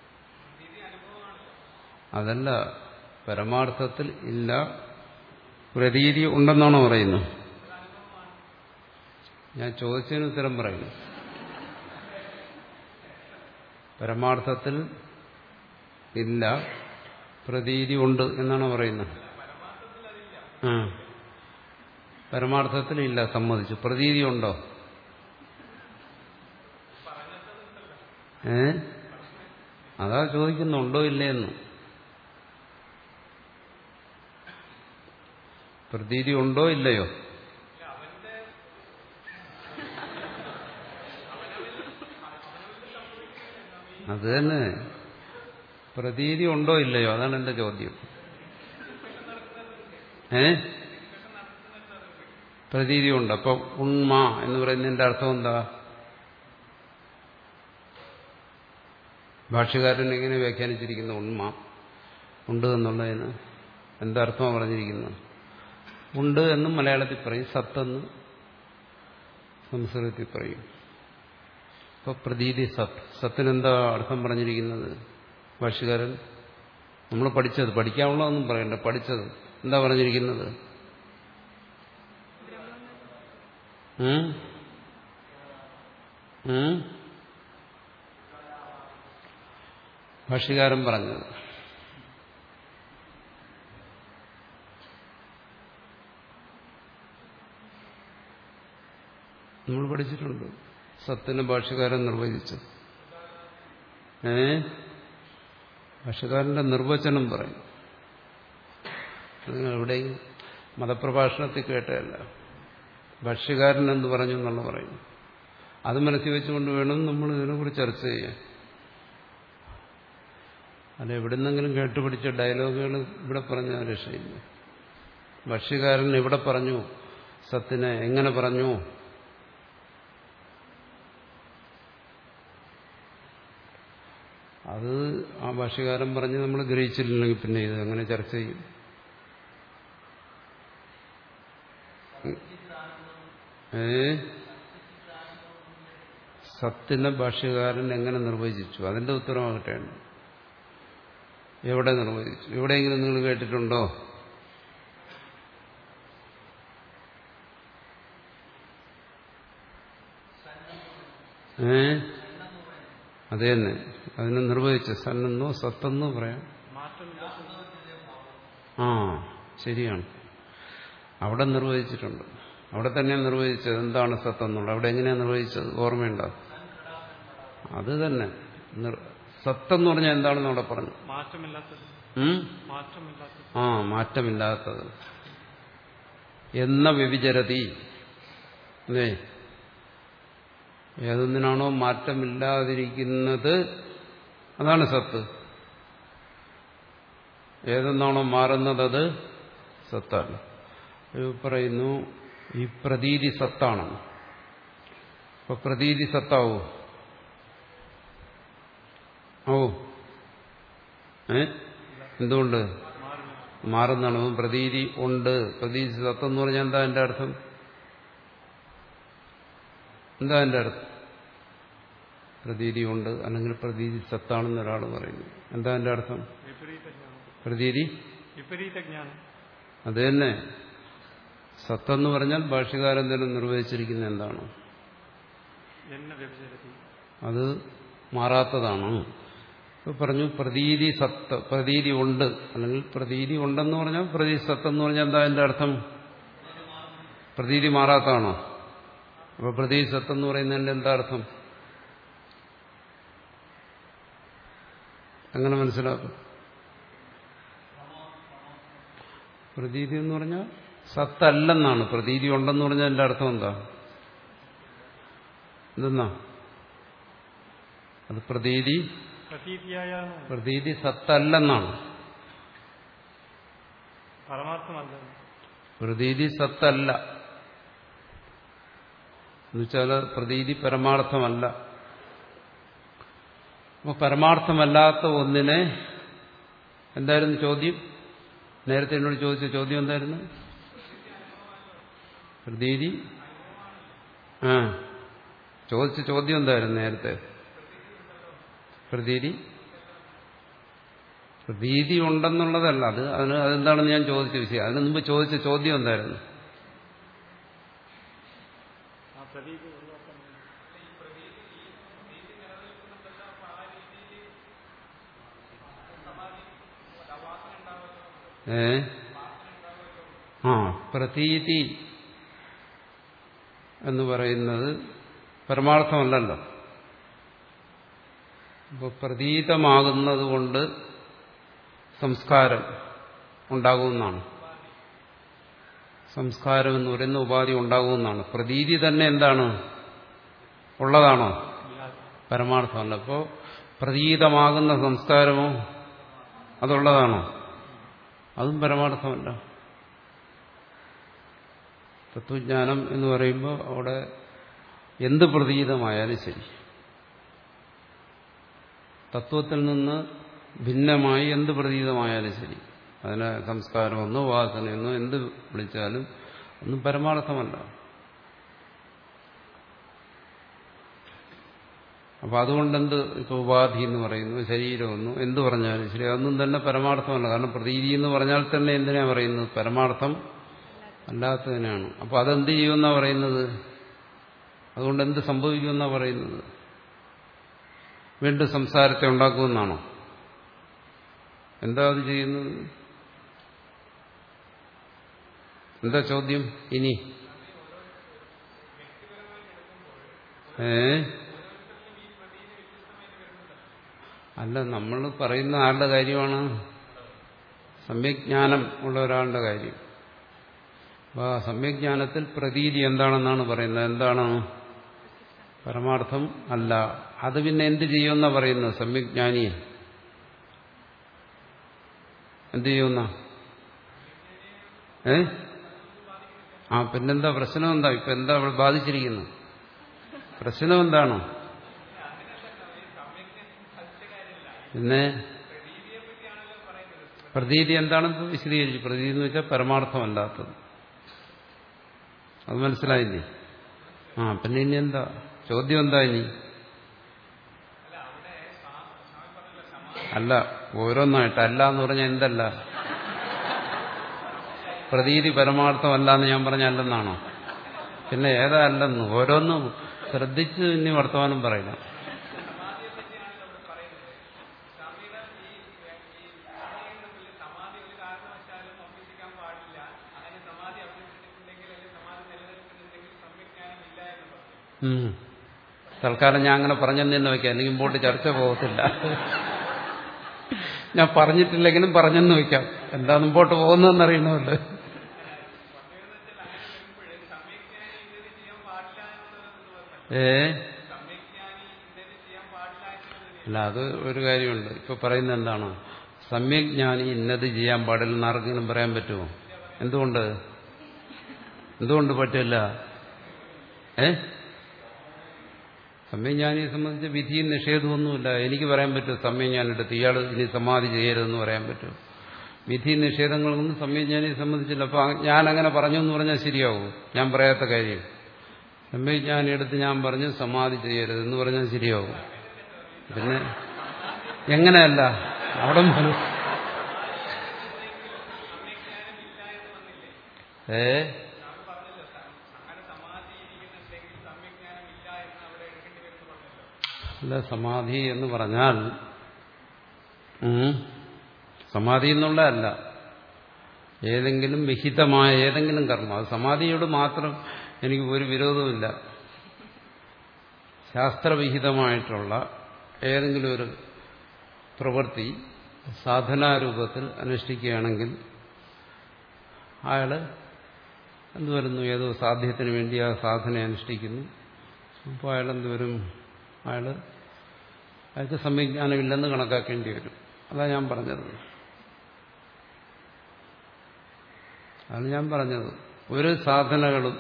അതല്ല, പരമാർത്ഥത്തിൽ ഇല്ല, പ്രതീതി ഉണ്ടെന്നാണോ പറയുന്നത്? ഞാൻ ചോദിച്ചതിന് ഉത്തരം പറയുന്നു. പരമാർത്ഥത്തിൽ ഇല്ല, പ്രതീതി ഉണ്ട് എന്നാണോ പറയുന്നത്? ആ പരമാർത്ഥത്തിൽ ഇല്ല, സമ്മതിച്ചു. പ്രതീതി ഉണ്ടോ? ഏ അതാ ചോദിക്കുന്നുണ്ടോ ഇല്ലേന്ന്. പ്രതീതി ഉണ്ടോ ഇല്ലയോ? അത് തന്നെ, പ്രതീതി ഉണ്ടോ ഇല്ലയോ, അതാണ് എന്റെ ചോദ്യം. ഏ പ്രതീതി ഉണ്ട്. അപ്പൊ ഉണ്മ എന്ന് പറയുന്നതിന്റെ അർത്ഥം എന്താ? ഭാഷ്യകാരൻ എങ്ങനെ വ്യാഖ്യാനിച്ചിരിക്കുന്നു ഉണ്മ ഉണ്ട് എന്നുള്ളതിന്? എന്താ അർത്ഥമാണ് പറഞ്ഞിരിക്കുന്നത്? ഉണ്ട് എന്നും മലയാളത്തിൽ പറയും, സത്തെന്ന് സംസ്കൃതത്തിൽ പറയും. ഇപ്പൊ പ്രതീതി സത്ത്, സത്തിനെന്താ അർത്ഥം പറഞ്ഞിരിക്കുന്നത് ഭാഷ്യകാരൻ? നമ്മൾ പഠിച്ചത്, പഠിക്കാനുള്ളതൊന്നും പറയണ്ട, പഠിച്ചത് എന്താ പറഞ്ഞിരിക്കുന്നത്? ഉം ഉം ഭാഷ്യകാരൻ പറഞ്ഞത് നമ്മൾ പഠിച്ചിട്ടുണ്ട്. സത്തിന് ഭാഷ്യകാരൻ നിർവചിച്ചു. ഏ ഭാഷ്യകാരന്റെ നിർവചനം പറയും. നിങ്ങൾ എവിടെയും മതപ്രഭാഷണത്തിൽ കേട്ടതല്ല, ഭാഷ്യകാരൻ എന്ന് പറഞ്ഞു എന്നുള്ള പറയും. അത് മനസ്സിൽ വെച്ചുകൊണ്ട് വേണം നമ്മൾ ഇതിനെക്കുറിച്ച് ചർച്ച ചെയ്യാൻ. അത് എവിടെന്നെങ്കിലും കേട്ടുപിടിച്ച ഡയലോഗുകൾ ഇവിടെ പറഞ്ഞ രക്ഷയില്ല. ഭാഷ്യകാരൻ എവിടെ പറഞ്ഞു സത്തിനെ, എങ്ങനെ പറഞ്ഞു? അത് ആ ഭാഷ്യകാരൻ പറഞ്ഞ് നമ്മൾ ഗ്രഹിച്ചില്ലെങ്കിൽ പിന്നെ ഇത് എങ്ങനെ ചർച്ച ചെയ്യും? ഏ സത്തിനെ ഭാഷ്യകാരൻ എങ്ങനെ നിർവചിച്ചു? അതിന്റെ ഉത്തരമാകട്ടെ. എവിടെ നിർവചിച്ചു? എവിടെയെങ്കിലും നിങ്ങൾ കേട്ടിട്ടുണ്ടോ? ഏ അത് തന്നെ, അതിനെ നിർവചിച്ചു. സന്നെന്നോ സത്തെന്നോ പറയാം. ആ ശരിയാണ്, അവിടെ നിർവചിച്ചിട്ടുണ്ട്. അവിടെ തന്നെയാണ് നിർവചിച്ചത് എന്താണ് സത്തെന്നുള്ളത്. അവിടെ എങ്ങനെയാണ് നിർവചിച്ചത് ഓർമ്മയുണ്ടോ? അത് തന്നെ, സത്തെന്ന് പറഞ്ഞാൽ എന്താണെന്ന് അവിടെ പറഞ്ഞു. ആ മാറ്റമില്ലാത്തത് എന്ന വ്യഭിചരതി. ഏതൊന്നിനാണോ മാറ്റമില്ലാതിരിക്കുന്നത് അതാണ് സത്ത്. ഏതൊന്നാണോ മാറുന്നത് അത് സത്തല്ല. പറയുന്നു ഈ പ്രതീതി സത്താണ്. അപ്പൊ പ്രതീതി സത്താവോ? ഓ ഏ എന്തുകൊണ്ട്? മാറുന്നതാണ്. പ്രതീതി ഉണ്ട്. പ്രതീതി സത്തെന്ന് പറഞ്ഞാൽ എന്താ എന്റെ അർത്ഥം? എന്താ എന്റെ അർത്ഥം? പ്രതീതി ഉണ്ട് അല്ലെങ്കിൽ പ്രതീതി സത്താണെന്ന് ഒരാൾ പറയുന്നു. എന്താ എന്റെ അർത്ഥം? പ്രതീതി അത് തന്നെ. സത്തെന്ന് പറഞ്ഞാൽ ഭാഷ്യകാരൻ തന്നെ നിർവചിച്ചിരിക്കുന്നത് എന്താണ്? അത് മാറാത്തതാണ്. ഇപ്പൊ പറഞ്ഞു പ്രതീതി സത്ത്, പ്രതീതി ഉണ്ട് അല്ലെങ്കിൽ പ്രതീതി ഉണ്ടെന്ന് പറഞ്ഞാൽ പ്രതീതി സത്തെന്ന് പറഞ്ഞാൽ എന്താ എന്റെ അർത്ഥം? പ്രതീതി മാറാത്തതാണോ? അപ്പൊ പ്രതീതി സത്തെന്ന് പറയുന്നതിന്റെ എന്താ അർത്ഥം? എങ്ങനെ മനസ്സിലാക്കും? പ്രതീതി എന്ന് പറഞ്ഞാൽ സത്തല്ലെന്നാണ്. പ്രതീതി ഉണ്ടെന്ന് പറഞ്ഞാൽ എന്റെ അർത്ഥം എന്താ? എന്തെന്നാ അത്? പ്രതീതി പ്രതീതി സത്തല്ലെന്നാണ്. പ്രതീതി സത്തല്ല എന്നുവെച്ചാൽ പ്രതീതി പരമാർത്ഥമല്ല. അപ്പൊ പരമാർത്ഥമല്ലാത്ത ഒന്നിനെ എന്തായിരുന്നു ചോദ്യം? നേരത്തെ എന്നോട് ചോദിച്ച ചോദ്യം എന്തായിരുന്നു? പ്രതീതി ആ ചോദിച്ച ചോദ്യം എന്തായിരുന്നു നേരത്തെ? പ്രതീതി പ്രതീതി ഉണ്ടെന്നുള്ളതല്ല. അത് അതിന് അതെന്താണെന്ന് ഞാൻ ചോദിച്ച വിഷയം. അതിന് മുമ്പ് ചോദിച്ച ചോദ്യം എന്തായിരുന്നു? ഏ ആ പ്രതീതി എന്ന് പറയുന്നത് പരമാർത്ഥമല്ലല്ലോ. അപ്പോൾ പ്രതീതമാകുന്നത് കൊണ്ട് സംസ്കാരം ഉണ്ടാകുമെന്നാണ്. സംസ്കാരം എന്ന് പറയുന്ന ഉപാധി ഉണ്ടാകുമെന്നാണ്. പ്രതീതി തന്നെ എന്താണ്? ഉള്ളതാണോ? പരമാർത്ഥമല്ല. അപ്പോൾ പ്രതീതമാകുന്ന സംസ്കാരമോ അതുള്ളതാണോ? അതും പരമാർത്ഥമല്ല. തത്വജ്ഞാനം എന്ന് പറയുമ്പോൾ അവിടെ എന്ത് പ്രതീതമായാലും ശരി, തത്വത്തിൽ നിന്ന് ഭിന്നമായി എന്ത് പ്രതീതമായാലും ശരി, അതിനെ സംസ്കാരമെന്നോ വാസനയെന്നോ എന്ത് വിളിച്ചാലും ഒന്നും പരമാർത്ഥമല്ല. അപ്പൊ അതുകൊണ്ടെന്ത് ഇപ്പൊ ഉപാധി എന്ന് പറയുന്നു, ശരീരമെന്നോ എന്ത് പറഞ്ഞാലും ശരി, അതൊന്നും തന്നെ പരമാർത്ഥമല്ല. കാരണം പ്രതീതി എന്ന് പറഞ്ഞാൽ തന്നെ എന്തിനാ പറയുന്നത്? പരമാർത്ഥം അല്ലാത്തതിനാണ്. അപ്പൊ അതെന്ത് ചെയ്യുമെന്നാ പറയുന്നത്? അതുകൊണ്ട് എന്ത് സംഭവിക്കുമെന്നാ പറയുന്നത്? വീണ്ടും സംസാരത്തെ ഉണ്ടാക്കുമെന്നാണോ? എന്താ അത് ചെയ്യുന്നത്? എന്താ ചോദ്യം ഇനി? ഏ അല്ല, നമ്മൾ പറയുന്ന ആരുടെ കാര്യമാണ്? സമ്യജ്ഞാനം ഉള്ള ഒരാളുടെ കാര്യം. അപ്പൊ ആ സമ്യജ്ഞാനത്തിൽ പ്രതീതി എന്താണെന്നാണ് പറയുന്നത്. എന്താണ്? പരമാർത്ഥം അല്ല. അത് പിന്നെ എന്ത് ചെയ്യുമെന്നാ പറയുന്നത്? സമ്യജ്ഞാനിയെ എന്ത് ചെയ്യുന്ന? ഏ ആ പിന്നെന്താ പ്രശ്നം? എന്താ ഇപ്പൊ എന്താ ബാധിച്ചിരിക്കുന്നു? പ്രശ്നം എന്താണ്? പിന്നെ പ്രതീതി എന്താണെന്ന് വിശദീകരിച്ചു. പ്രതീതി എന്ന് വെച്ചാൽ പരമാർത്ഥമല്ലാത്തത്. അത് മനസ്സിലായില്ലേ? ആ പിന്നെ ഇനി എന്താ ചോദ്യം? എന്താ ഇനി? അല്ല, ഓരോന്നായിട്ട്. അല്ല എന്ന് പറഞ്ഞാൽ എന്തല്ല? പ്രതീതി പരമാർത്ഥമല്ല എന്ന് ഞാൻ പറഞ്ഞ അല്ലെന്നാണോ? പിന്നെ ഏതാ അല്ലെന്ന്? ഓരോന്നും ശ്രദ്ധിച്ച് ഇനി വർത്തമാനം പറയണം. തൽക്കാലം ഞാൻ അങ്ങനെ പറഞ്ഞെന്ന് തന്നെ വയ്ക്കാം, അല്ലെങ്കിൽ മുമ്പോട്ട് ചർച്ച പോകത്തില്ല. ഞാൻ പറഞ്ഞിട്ടില്ലെങ്കിലും പറഞ്ഞെന്ന് വയ്ക്കാം. എന്താ മുമ്പോട്ട് പോകുന്നതെന്ന് അറിയണമല്ലോ. ഏ അല്ല, അത് ഒരു കാര്യമുണ്ട്. ഇപ്പൊ പറയുന്നത് എന്താണ്? സമ്യജ്ഞാനി ഇന്നത് ചെയ്യാൻ പാടില്ലെന്ന് ആർക്കെങ്കിലും പറയാൻ പറ്റുമോ? എന്തുകൊണ്ട്? എന്തുകൊണ്ട് പറ്റില്ല? ഏ സമ്യജ്ഞാനിയെ സംബന്ധിച്ച് വിധിയും നിഷേധമൊന്നുമില്ല. എനിക്ക് പറയാൻ പറ്റും സമ്യജ്ഞാനെടുത്ത് ഇയാൾ ഇനി സമാധി ചെയ്യരുതെന്ന് പറയാൻ പറ്റും. വിധി നിഷേധങ്ങളൊന്നും സമ്യജ്ഞാനിയെ സംബന്ധിച്ചില്ല. അപ്പൊ ഞാൻ അങ്ങനെ പറഞ്ഞു എന്ന് പറഞ്ഞാൽ ശരിയാവും? ഞാൻ പറയാത്ത കാര്യം സമ്യജ്ഞാനിയെടുത്ത് ഞാൻ പറഞ്ഞു സമാധി ചെയ്യരുതെന്ന് പറഞ്ഞാൽ ശരിയാവും? പിന്നെ എങ്ങനെയല്ല? അവിടെ പോലും ഏ അല്ല, സമാധി എന്ന് പറഞ്ഞാൽ സമാധി എന്നുള്ള അല്ല, ഏതെങ്കിലും വിഹിതമായ ഏതെങ്കിലും കർമ്മം. അത് സമാധിയോട് മാത്രം എനിക്ക് ഒരു വിരോധമില്ല. ശാസ്ത്രവിഹിതമായിട്ടുള്ള ഏതെങ്കിലും ഒരു പ്രവൃത്തി സാധനാരൂപത്തിൽ അനുഷ്ഠിക്കുകയാണെങ്കിൽ അയാൾ എന്തു വരുന്നു? ഏതോ സാധ്യത്തിന് വേണ്ടി ആ സാധന അനുഷ്ഠിക്കുന്നു. അപ്പോൾ അയാൾ എന്തുവരും? അയാൾ അയാൾക്ക് സമ്യജ്ഞാനമില്ലെന്ന് കണക്കാക്കേണ്ടി വരും. അതാണ് ഞാൻ പറഞ്ഞത്. അതാണ് ഞാൻ പറഞ്ഞത്. ഒരു സാധനകളും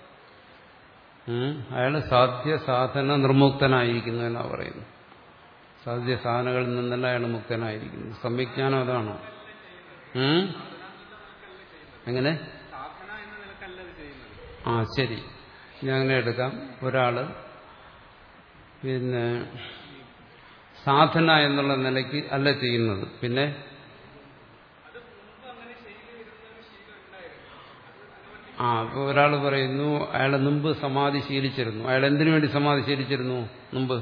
അയാൾ സാധ്യ സാധന നിർമുക്തനായിരിക്കുന്നു എന്നാണ് പറയുന്നത്. സാധ്യ സാധനകളിൽ നിന്നല്ല അയാൾ മുക്തനായിരിക്കുന്നു. സമ്യജ്ഞാനം അതാണോ? എങ്ങനെ? ആ ശരി, ഞാൻ അങ്ങനെ എടുക്കാം. ഒരാള് പിന്നെ സാധന എന്നുള്ള നിലയ്ക്ക് അല്ല ചെയ്യുന്നത്. പിന്നെ ആ അപ്പോൾ ഒരാൾ പറയുന്നു അയാൾ മുമ്പ് സമാധി ശീലിച്ചിരുന്നു. അയാൾ എന്തിനു വേണ്ടി സമാധി ശീലിച്ചിരുന്നു? മുമ്പ്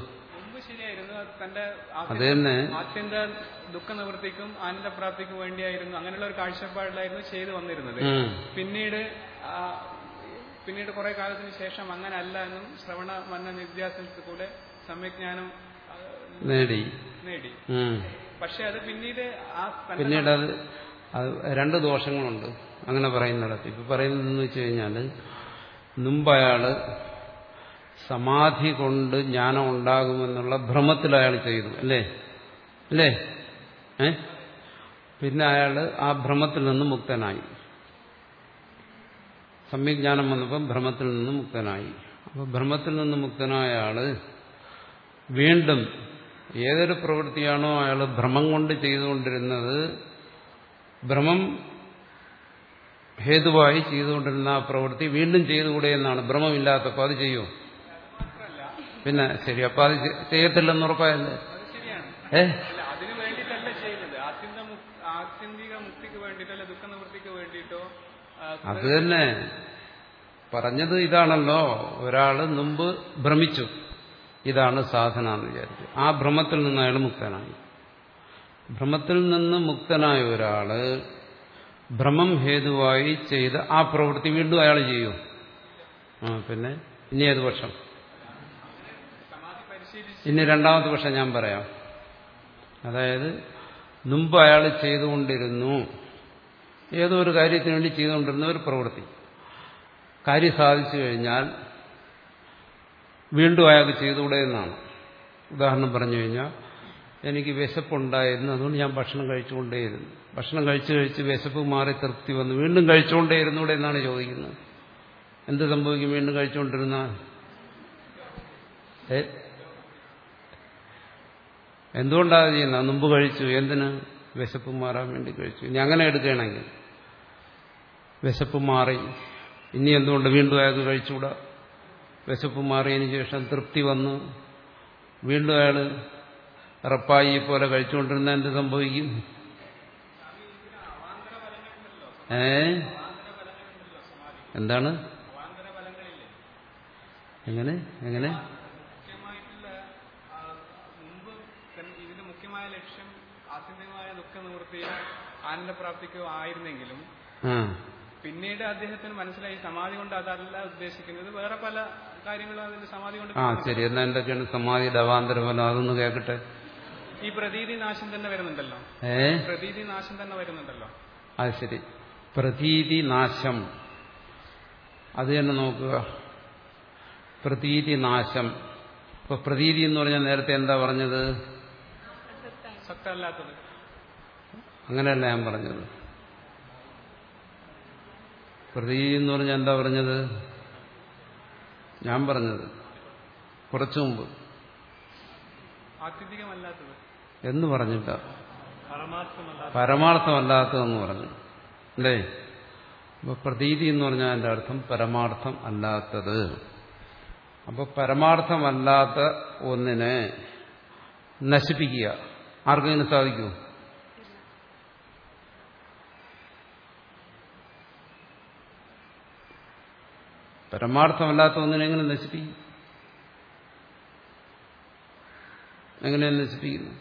അത് തന്നെ ആത്യന്ത ദുഃഖ നിവൃത്തിക്കും ആനന്ദപ്രാപ്തിക്കും വേണ്ടിയായിരുന്നു. അങ്ങനെയുള്ള ഒരു കാഴ്ചപ്പാടിലായിരുന്നു ചെയ്തു വന്നിരുന്നത്. പിന്നീട് പിന്നീട് കുറെ കാലത്തിന് ശേഷം അങ്ങനെ അല്ല എന്നും ശ്രവണ മന്ന നിത്യാസനത്തിൽ കൂടെ സമ്യജ്ഞാനം നേടി നേടി പക്ഷെ അത് പിന്നീട് പിന്നീട് അത് അത് രണ്ട് ദോഷങ്ങളുണ്ട് അങ്ങനെ പറയുന്നിടത്ത്. ഇപ്പൊ പറയുന്നതെന്ന് വെച്ച് കഴിഞ്ഞാൽ മുമ്പ് അയാള് സമാധി കൊണ്ട് ജ്ഞാനം ഉണ്ടാകുമെന്നുള്ള ഭ്രമത്തിൽ അയാൾ ചെയ്തു അല്ലേ അല്ലേ ഏ പിന്നെ അയാൾ ആ ഭ്രമത്തിൽ നിന്ന് മുക്തനായി. സമ്യജ്ഞാനം വന്നപ്പം ഭ്രമത്തിൽ നിന്ന് മുക്തനായി. അപ്പൊ ഭ്രമത്തിൽ നിന്ന് മുക്തനായ ആള് വീണ്ടും ഏതൊരു പ്രവൃത്തിയാണോ അയാൾ ഭ്രമം കൊണ്ട് ചെയ്തുകൊണ്ടിരുന്നത്, ഭ്രമം ഹേതുവായി ചെയ്തുകൊണ്ടിരുന്ന ആ പ്രവൃത്തി വീണ്ടും ചെയ്തുകൂടെ എന്നാണ്. ഭ്രമമില്ലാത്തപ്പോൾ അത് ചെയ്യൂ പിന്നെ ശരി. അപ്പൊ അത് ചെയ്യത്തില്ലെന്ന് ഉറപ്പായല്ലേ? ഏ അതിന് വേണ്ടിയിട്ടല്ല ചെയ്യുന്നത്. ആത്യന്തിക മുക്തിക്ക് വേണ്ടിയിട്ടല്ല, ദുഃഖ നിവൃത്തിക്ക് വേണ്ടിയിട്ടോ. അത് തന്നെ പറഞ്ഞത് ഇതാണല്ലോ. ഒരാള് മുമ്പ് ഭ്രമിച്ചു, ഇതാണ് സാധന എന്ന് വിചാരിച്ചു. ആ ഭ്രമത്തിൽ നിന്ന് അയാൾ മുക്തനായി. ഭ്രമത്തിൽ നിന്ന് മുക്തനായ ഒരാള് ഭ്രമം ഹേതുവായി ചെയ്ത് ആ പ്രവൃത്തി വീണ്ടും അയാൾ ചെയ്യൂ. ആ പിന്നെ ഇനി ഏത് പക്ഷം? ഇനി രണ്ടാമത്തെ പക്ഷം ഞാൻ പറയാം. അതായത് മുമ്പ് അയാൾ ചെയ്തുകൊണ്ടിരുന്നു, ഏതോ ഒരു കാര്യത്തിന് വേണ്ടി ചെയ്തുകൊണ്ടിരുന്ന ഒരു പ്രവൃത്തി കാര്യം സാധിച്ചു കഴിഞ്ഞാൽ വീണ്ടും അയാൾക്ക് ചെയ്തുകൂടെ എന്നാണ്. ഉദാഹരണം പറഞ്ഞു കഴിഞ്ഞാൽ, എനിക്ക് വിശപ്പുണ്ടായിരുന്നു, അതുകൊണ്ട് ഞാൻ ഭക്ഷണം കഴിച്ചുകൊണ്ടേയിരുന്നു. ഭക്ഷണം കഴിച്ച് കഴിച്ച് വിശപ്പ് മാറി തൃപ്തി വന്നു, വീണ്ടും കഴിച്ചുകൊണ്ടേയിരുന്നൂടെ എന്നാണ് ചോദിക്കുന്നത്. എന്ത് സംഭവിക്കും വീണ്ടും കഴിച്ചുകൊണ്ടിരുന്ന? ഏ എന്തുകൊണ്ടാണ് ചെയ്യുന്നത്? മുമ്പ് കഴിച്ചു, എന്തിന്? വിശപ്പ് മാറാൻ വേണ്ടി കഴിച്ചു. ഇനി അങ്ങനെ എടുക്കുകയാണെങ്കിൽ വിശപ്പ് മാറി, ഇനി എന്തുകൊണ്ട് വീണ്ടും അയാൾക്ക് കഴിച്ചുകൂടാ? വിശപ്പ് മാറിയതിനു ശേഷം തൃപ്തി വന്നു, വീണ്ടും അയാൾ റപ്പായി പോലെ കഴിച്ചുകൊണ്ടിരുന്ന എന്ത് സംഭവിക്കും? ഏ എന്താണ്? എങ്ങനെ എങ്ങനെ ഇതിന്റെ മുഖ്യമായ ലക്ഷ്യം ആത്യന്തികമായ ദുഃഖ നിവൃത്തിയോ ആനന്ദപ്രാപ്തിക്കോ ആയിരുന്നെങ്കിലും പിന്നീട് അദ്ദേഹത്തിന് മനസ്സിലായി സമാധി കൊണ്ട് അതല്ല ഉദ്ദേശിക്കുന്നത്, വേറെ പല കാര്യങ്ങളും അതിന്റെ സമാധി കൊണ്ട്. ആ ശരി. എന്നാ എന്തൊക്കെയാണ് സമാധിയുടെ അവാന്തരഫലം? അതൊന്ന് കേൾക്കട്ടെ. ഈ പ്രതീതി നാശം തന്നെ വരുന്നുണ്ടല്ലോ. ഏ പ്രതീതി നാശം തന്നെ വരുന്നുണ്ടല്ലോ. അത് ശരി. പ്രതീതി നാശം, അത് തന്നെ നോക്കുക. പ്രതീതി നാശം. ഇപ്പൊ പ്രതീതി എന്ന് പറഞ്ഞാൽ നേരത്തെ എന്താ പറഞ്ഞത്? സത്തല്ലാത്തത്. അങ്ങനെയല്ല ഞാൻ പറഞ്ഞത്. പ്രതീതി എന്ന് പറഞ്ഞാൽ എന്താ പറഞ്ഞത്? ഞാൻ പറഞ്ഞത് കുറച്ചു മുമ്പ് ആത്യന്തികമല്ലാത്തത് എന്ന് പറഞ്ഞില്ല, പരമാർത്ഥമല്ലാത്തതെന്ന് പറഞ്ഞു അല്ലേ? അപ്പൊ പ്രതീതി എന്ന് പറഞ്ഞാൽ അതിന്റെ അർത്ഥം പരമാർത്ഥം അല്ലാത്തത്. അപ്പൊ പരമാർത്ഥമല്ലാത്ത ഒന്നിനെ നശിപ്പിക്കുക ആർക്കെങ്കിലും സാധിക്കൂ? പരമാർത്ഥമല്ലാത്ത ഒന്നിനെ എങ്ങനെ നശിപ്പിക്കും? എങ്ങനെയാണ് നശിപ്പിക്കുന്നു?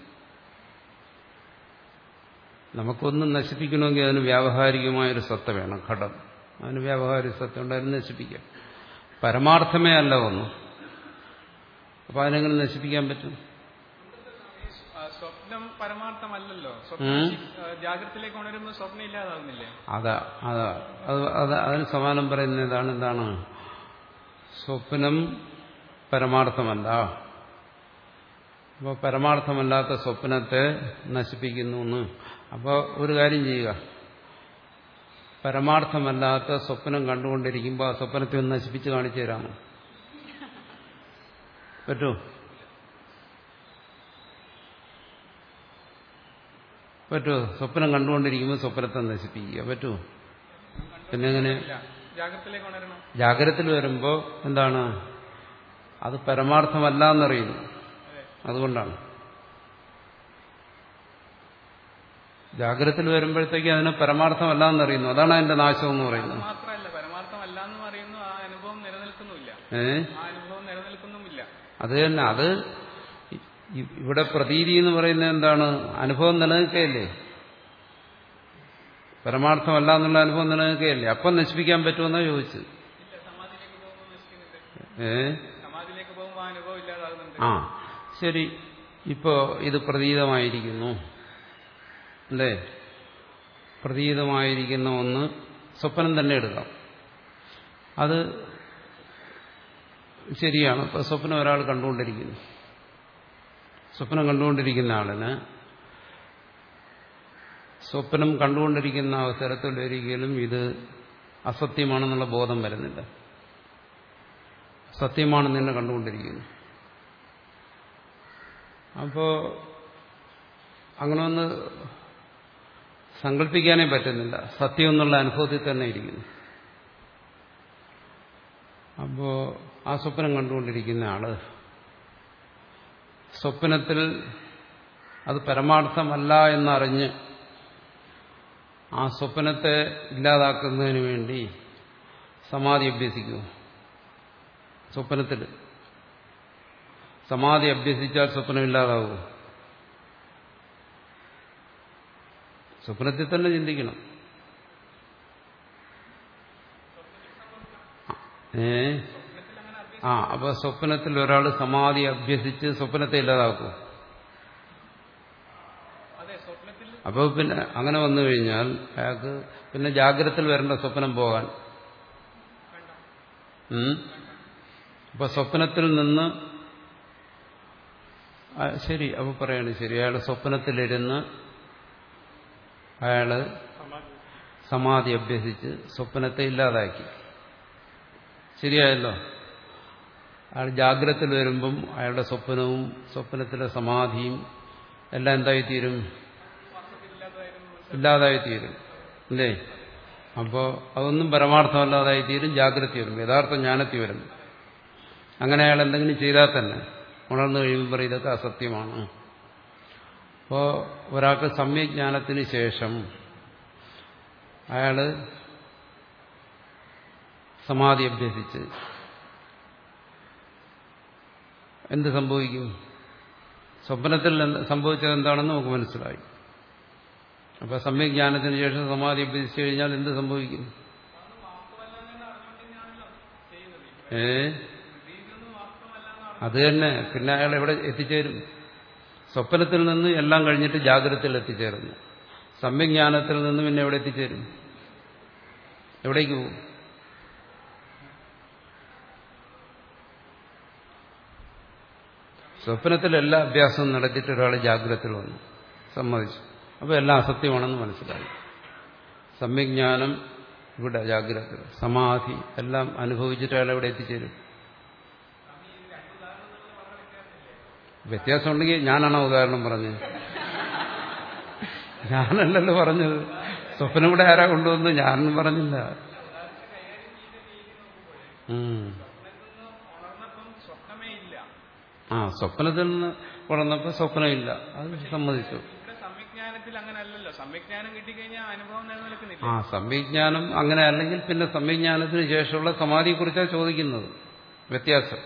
നമുക്കൊന്നും നശിപ്പിക്കണമെങ്കിൽ അതിന് വ്യാവഹാരികമായൊരു സത്ത വേണം, ഘടം. അതിന് വ്യാവഹാരിക സത്ത ഉണ്ട്, അതിന് നശിപ്പിക്കാം. പരമാർത്ഥമേ അല്ല ഒന്നും. അപ്പൊ അതിനെങ്ങനെ നശിപ്പിക്കാൻ പറ്റും? സ്വപ്നം പരമാർത്ഥമല്ലല്ലോ. ജാഗ്രതയിലേക്ക് ഉണരുമ്പോൾ സ്വപ്നം ഇല്ലാതാവുന്നില്ലേ? അതാ അതാ അത് അതിന് സമാനം പറയുന്ന ഇതാണ്. എന്താണ്? സ്വപ്നം പരമാർത്ഥമല്ല. അപ്പോൾ പരമാർത്ഥമല്ലാത്ത സ്വപ്നത്തെ നശിപ്പിക്കുന്നു എന്ന്. അപ്പോൾ ഒരു കാര്യം ചെയ്യുക, പരമാർത്ഥമല്ലാത്ത സ്വപ്നം കണ്ടുകൊണ്ടിരിക്കുമ്പോൾ ആ സ്വപ്നത്തെ ഒന്ന് നശിപ്പിച്ച് കാണിച്ചു തരാമോ? പറ്റൂ? പറ്റുമോ? സ്വപ്നം കണ്ടുകൊണ്ടിരിക്കുമ്പോൾ സ്വപ്നത്തെ നശിപ്പിക്കുക പറ്റുമോ? പിന്നെ എങ്ങനെ? ജാഗ്രതയിൽ വരുമ്പോൾ എന്താണ്? അത് പരമാർത്ഥമല്ല എന്നറിയുന്നു, അതുകൊണ്ടാണ്. ജാഗ്രതയിൽ വരുമ്പോഴത്തേക്ക് അതിന് പരമാർത്ഥമല്ല എന്നറിയുന്നു, അതാണ് അതിന്റെ നാശം എന്ന് പറയുന്നത്. ഏ അത് തന്നെ. അത് ഇവിടെ പ്രതീതി എന്ന് പറയുന്നത് എന്താണ്? അനുഭവം നിലനിൽക്കുകയല്ലേ, പരമാർത്ഥമല്ല എന്നുള്ള അനുഭവം നിലനിൽക്കുകയല്ലേ. അപ്പം നശിപ്പിക്കാൻ പറ്റുമെന്നാ ചോദിച്ചത്. ഏ ആ ശരി. ഇപ്പോ ഇത് പ്രതീതമായിരിക്കുന്നു അല്ലേ? പ്രതീതമായിരിക്കുന്ന ഒന്ന് സ്വപ്നം തന്നെ എടുക്കാം. അത് ശരിയാണ്. ഇപ്പൊ സ്വപ്നം ഒരാൾ കണ്ടുകൊണ്ടിരിക്കുന്നു. സ്വപ്നം കണ്ടുകൊണ്ടിരിക്കുന്ന ആളിന് സ്വപ്നം കണ്ടുകൊണ്ടിരിക്കുന്ന അവസരത്തിൽ ഒരിക്കലും ഇത് അസത്യമാണെന്നുള്ള ബോധം വരുന്നില്ല. സത്യമാണെന്ന് തന്നെ കണ്ടുകൊണ്ടിരിക്കുന്നു. അപ്പോ അങ്ങനെ ഒന്ന് സങ്കല്പിക്കാനേ പറ്റുന്നില്ല. സത്യം എന്നുള്ള അനുഭവത്തിൽ തന്നെ ഇരിക്കുന്നു. അപ്പോ ആ സ്വപ്നം കണ്ടുകൊണ്ടിരിക്കുന്ന ആള് സ്വപ്നത്തിൽ അത് പരമാർത്ഥമല്ല എന്നറിഞ്ഞ് ആ സ്വപ്നത്തെ ഇല്ലാതാക്കുന്നതിന് വേണ്ടി സമാധി അഭ്യസിക്കുന്നു. സ്വപ്നത്തിൽ സമാധി അഭ്യസിച്ചാൽ സ്വപ്നം ഇല്ലാതാവും. സ്വപ്നത്തിൽ തന്നെ ചിന്തിക്കണം. ഏ ആ അപ്പൊ സ്വപ്നത്തിൽ ഒരാൾ സമാധി അഭ്യസിച്ച് സ്വപ്നത്തെ ഇല്ലാതാക്കും. അപ്പൊ പിന്നെ അങ്ങനെ വന്നു കഴിഞ്ഞാൽ അയാൾക്ക് പിന്നെ ജാഗ്രതയിൽ വരേണ്ട സ്വപ്നം പോകാൻ. അപ്പൊ സ്വപ്നത്തിൽ നിന്ന് ശരി അപ്പൊ പറയാണ് ശരി അയാൾ സ്വപ്നത്തിലിരുന്ന് അയാള് സമാധി അഭ്യസിച്ച് സ്വപ്നത്തെ ഇല്ലാതാക്കി. ശരിയായല്ലോ. അയാൾ ജാഗ്രതയിൽ വരുമ്പം അയാളുടെ സ്വപ്നവും സ്വപ്നത്തിലെ സമാധിയും എല്ലാം എന്തായിത്തീരും? ഇല്ലാതായിത്തീരും. അല്ലേ? അപ്പോൾ അതൊന്നും പരമാർത്ഥമല്ലാതായിത്തീരും. ജാഗ്രത വരും, യഥാർത്ഥ ജ്ഞാനത്തിൽ വരും. അങ്ങനെ അയാൾ എന്തെങ്കിലും ചെയ്താൽ തന്നെ ഉണർന്നു കഴിയുമ്പോൾ പറയും ഇതൊക്കെ അസത്യമാണ്. അപ്പോൾ ഒരാൾക്ക് സമ്യജ്ഞാനത്തിന് ശേഷം അയാള് സമാധി അഭ്യസിച്ച് എന്ത് സംഭവിക്കും? സ്വപ്നത്തിൽ സംഭവിച്ചത് എന്താണെന്ന് നമുക്ക് മനസ്സിലായി. അപ്പൊ സമ്യജ്ഞാനത്തിന് ശേഷം സമാധി അഭ്യസിച്ചു കഴിഞ്ഞാൽ എന്ത് സംഭവിക്കും? ഏ അത് തന്നെ. പിന്നെ അയാൾ എവിടെ എത്തിച്ചേരും? സ്വപ്നത്തിൽ നിന്ന് എല്ലാം കഴിഞ്ഞിട്ട് ജാഗ്രതയിൽ എത്തിച്ചേരുന്നു. സമ്യജ്ഞാനത്തിൽ നിന്ന് പിന്നെ എവിടെ എത്തിച്ചേരും? എവിടേക്ക് പോകും? സ്വപ്നത്തിൽ എല്ലാ അഭ്യാസവും നടത്തിയിട്ട് ഒരാൾ ജാഗ്രതയിൽ വന്നു, സമ്മതിച്ചു. അപ്പോൾ എല്ലാം അസത്യമാണെന്ന് മനസ്സിലായി. സമ്യജ്ഞാനം ഇവിടെ ജാഗ്രത, സമാധി എല്ലാം അനുഭവിച്ചിട്ട് അയാൾ എവിടെ എത്തിച്ചേരും? വ്യത്യാസം ഉണ്ടെങ്കിൽ ഞാനാണോ ഉദാഹരണം പറഞ്ഞത്? ഞാനല്ലല്ലോ പറഞ്ഞത്. സ്വപ്നം ഇവിടെ ആരാ കൊണ്ടുവന്ന്? ഞാനൊന്നും പറഞ്ഞില്ല. ആ സ്വപ്നത്തിൽ നിന്ന് ഉണർന്നപ്പോ സ്വപ്നമില്ല, അത് സമ്മതിച്ചു. ആ സമ്യജ്ഞാനം അങ്ങനെ അല്ലെങ്കിൽ പിന്നെ സമ്യജ്ഞാനത്തിന് ശേഷമുള്ള സമാധിയെക്കുറിച്ചാണ് ചോദിക്കുന്നത്. വ്യത്യാസം.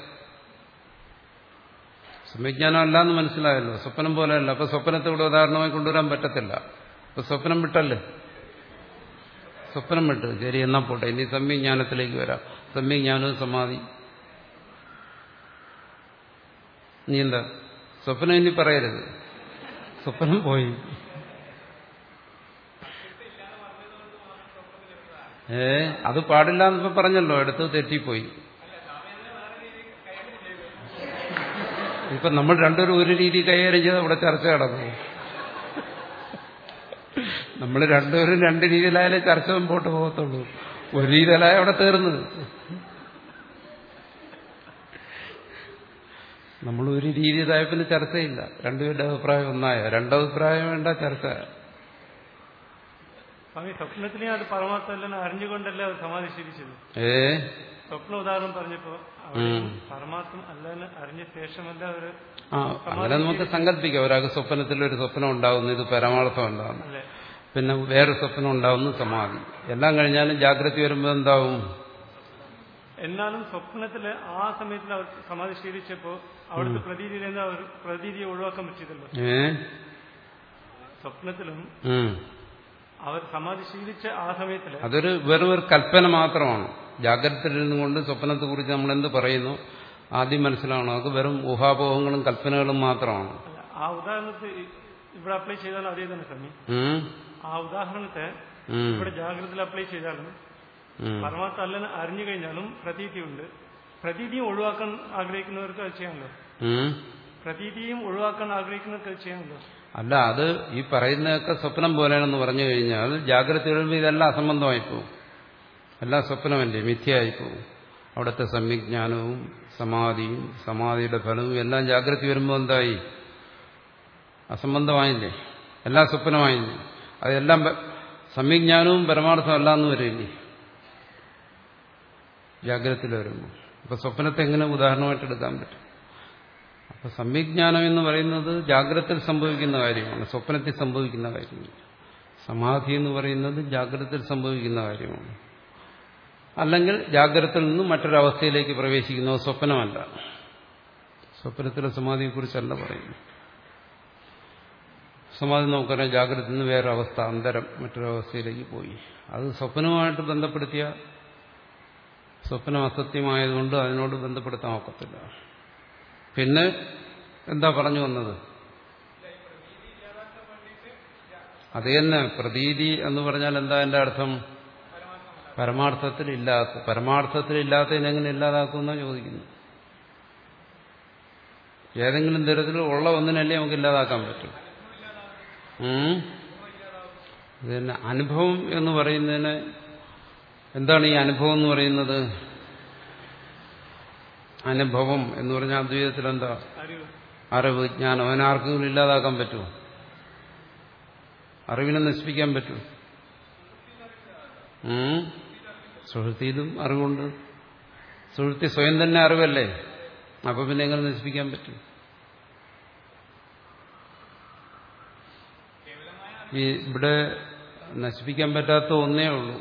സമ്യജ്ഞാനം അല്ല എന്ന് മനസ്സിലായല്ലോ. സ്വപ്നം പോലെയല്ല. അപ്പൊ സ്വപ്നത്തെ ഇവിടെ ഉദാഹരണമായി കൊണ്ടുവരാൻ പറ്റത്തില്ല. അപ്പൊ സ്വപ്നം വിട്ടല്ലേ? സ്വപ്നം വിട്ട് ശരി എന്നാ പോട്ടെ. ഇനി സമ്യജ്ഞാനത്തിലേക്ക് വരാം. സമ്യജ്ഞാനവും സമാധി. നീ എന്താ സ്വപ്നം ഇനി പറയരുത്. സ്വപ്നം പോയി. ഏ അത് പാടില്ല എന്നിപ്പോ പറഞ്ഞല്ലോ. എടുത്ത് തെറ്റിപ്പോയി. ഇപ്പൊ നമ്മൾ രണ്ടുപേരും ഒരു രീതി കൈകാര്യം ചെയ്ത് ഇവിടെ ചർച്ച നടന്നു. നമ്മൾ രണ്ടുപേരും രണ്ട് രീതിയിലായാലേ ചർച്ച മുമ്പോട്ട് പോകത്തുള്ളൂ. ഒരു രീതിയിലായ അവിടെ തീർന്നത്. നമ്മൾ ഒരു രീതിയിലായ പിന്നെ ചർച്ചയില്ല. രണ്ടുപേരുടെ അഭിപ്രായം ഒന്നായ രണ്ടഭിപ്രായം വേണ്ട ചർച്ച. സ്വപ്നത്തിനെ അത് പരമാർത്ഥമല്ലെന്ന് അറിഞ്ഞുകൊണ്ടല്ലേ അത് സമാധി ശീലിച്ചത്. ഏ സ്വപ്ന ഉദാഹരണം പറഞ്ഞപ്പോ പരമാർത്ഥം അല്ലെന്ന് അറിഞ്ഞ ശേഷമല്ല അവര്. ആ അങ്ങനെ നമുക്ക് സങ്കല്പിക്കാം. ഒരാൾക്ക് സ്വപ്നത്തിൽ ഒരു സ്വപ്നം ഉണ്ടാകുന്നു, ഇത് പരമാർത്ഥം ഉണ്ടാകുന്നു. പിന്നെ വേറെ സ്വപ്നം ഉണ്ടാകുന്നു, സമാധി. എല്ലാം കഴിഞ്ഞാലും ജാഗ്രത വരുമ്പോൾ എന്താവും? എന്നാലും സ്വപ്നത്തില് ആ സമയത്തിൽ അവർ സമാധി ശീലിച്ചപ്പോ അവിടുത്തെ പ്രതീതിയിൽ നിന്ന് അവർ പ്രതീതിയെ ഒഴിവാക്കാൻ പറ്റിയതല്ലോ. ഏ സ്വപ്നത്തിലും അവർ സമാധി ശീലിച്ച ആ സമയത്തില് അതൊരു വെറും ഒരു കൽപ്പന മാത്രമാണ്. ജാഗ്രതയിൽ നിന്നുകൊണ്ട് സ്വപ്നത്തെ കുറിച്ച് നമ്മൾ എന്ത് പറയുന്നു ആദ്യം മനസ്സിലാവണം. അത് വെറും ഊഹാപോഹങ്ങളും കൽപ്പനകളും മാത്രമാണ്. ആ ഉദാഹരണത്തിൽ ഇവിടെ അപ്ലൈ ചെയ്താലും അതേ തന്നെ സ്വാമി. ആ ഉദാഹരണത്തെ ഇവിടെ ജാഗ്രതയിൽ അപ്ലൈ ചെയ്താലും പരമാർത്ഥ അല്ലെന്ന് അറിഞ്ഞു കഴിഞ്ഞാലും പ്രതീതിയുണ്ട്. പ്രതീതിയും ഒഴിവാക്കാൻ ആഗ്രഹിക്കുന്നവർക്ക് അത് ചെയ്യാമല്ലോ. പ്രതീതിയും ഒഴിവാക്കാൻ ആഗ്രഹിക്കുന്നവർക്ക് അത് ചെയ്യാമല്ലോ. അല്ല, അത് ഈ പറയുന്നതൊക്കെ സ്വപ്നം പോലെയാണെന്ന് പറഞ്ഞു കഴിഞ്ഞാൽ ജാഗ്രത വരുമ്പോൾ ഇതെല്ലാം അസംബന്ധമായി പോകും. എല്ലാം സ്വപ്നമല്ലേ, മിഥ്യയായി പോകും. അവിടുത്തെ സമ്യജ്ഞാനവും സമാധിയും സമാധിയുടെ ഫലവും എല്ലാം ജാഗ്രത വരുമ്പോൾ എന്തായി? അസംബന്ധമായില്ലേ, എല്ലാം സ്വപ്നമായില്ലേ. അതെല്ലാം സമ്യജ്ഞാനവും പരമാർത്ഥമല്ല എന്ന് വരില്ലേ ജാഗ്രതത്തിൽ വരുമ്പോൾ. അപ്പൊ സ്വപ്നത്തെ എങ്ങനെ ഉദാഹരണമായിട്ട് എടുക്കാൻ പറ്റും? അപ്പൊ സമ്യജ്ഞാനം എന്ന് പറയുന്നത് ജാഗ്രതയിൽ സംഭവിക്കുന്ന കാര്യമാണ്, സ്വപ്നത്തിൽ സംഭവിക്കുന്ന കാര്യമാണ്. സമാധി എന്ന് പറയുന്നത് ജാഗ്രതയിൽ സംഭവിക്കുന്ന കാര്യമാണ്. അല്ലെങ്കിൽ ജാഗ്രതയിൽ നിന്നും മറ്റൊരവസ്ഥയിലേക്ക് പ്രവേശിക്കുന്നത് സ്വപ്നമല്ല. സ്വപ്നത്തിലെ സമാധിയെക്കുറിച്ചല്ല പറയുന്നു. സമാധി നമുക്കറിയാം, ജാഗ്രതയിൽ നിന്ന് വേറെ അവസ്ഥ, അന്തരം, മറ്റൊരവസ്ഥയിലേക്ക് പോയി. അത് സ്വപ്നവുമായിട്ട് ബന്ധപ്പെടുത്തിയ സ്വപ്നം അസത്യമായതുകൊണ്ട് അതിനോട് ബന്ധപ്പെടുത്താൻ ഒക്കത്തില്ല. പിന്നെ എന്താ പറഞ്ഞു വന്നത്? അത് തന്നെ പ്രതീതി എന്ന് പറഞ്ഞാൽ എന്താ എന്റെ അർത്ഥം? പരമാർത്ഥത്തിൽ ഇല്ലാത്ത പരമാർത്ഥത്തിൽ ഇല്ലാത്തതിനെങ്ങനെ ഇല്ലാതാക്കുമെന്നാണ് ചോദിക്കുന്നു. ഏതെങ്കിലും തരത്തിൽ ഉള്ള ഒന്നിനല്ലേ നമുക്ക് ഇല്ലാതാക്കാൻ പറ്റും. ഇത് തന്നെ അനുഭവം എന്ന് പറയുന്നതിന് എന്താണ് ഈ അനുഭവം എന്ന് പറയുന്നത്? അനുഭവം എന്ന് പറഞ്ഞാൽ അദ്വൈതത്തിൽ എന്താ? അറിവ്, ജ്ഞാനം. അതിനാർക്കെങ്കിലും ഇല്ലാതാക്കാൻ പറ്റുമോ? അറിവിനെ നശിപ്പിക്കാൻ പറ്റുമോ? സുഹൃത്തിയിലും അറിവുണ്ട്. സുഹൃത്തി സ്വയം തന്നെ അറിവല്ലേ, അപ്പൊ പിന്നെ എങ്ങനെ നശിപ്പിക്കാൻ പറ്റും? ഈ ഇവിടെ നശിപ്പിക്കാൻ പറ്റാത്ത ഒന്നേ ഉള്ളൂ,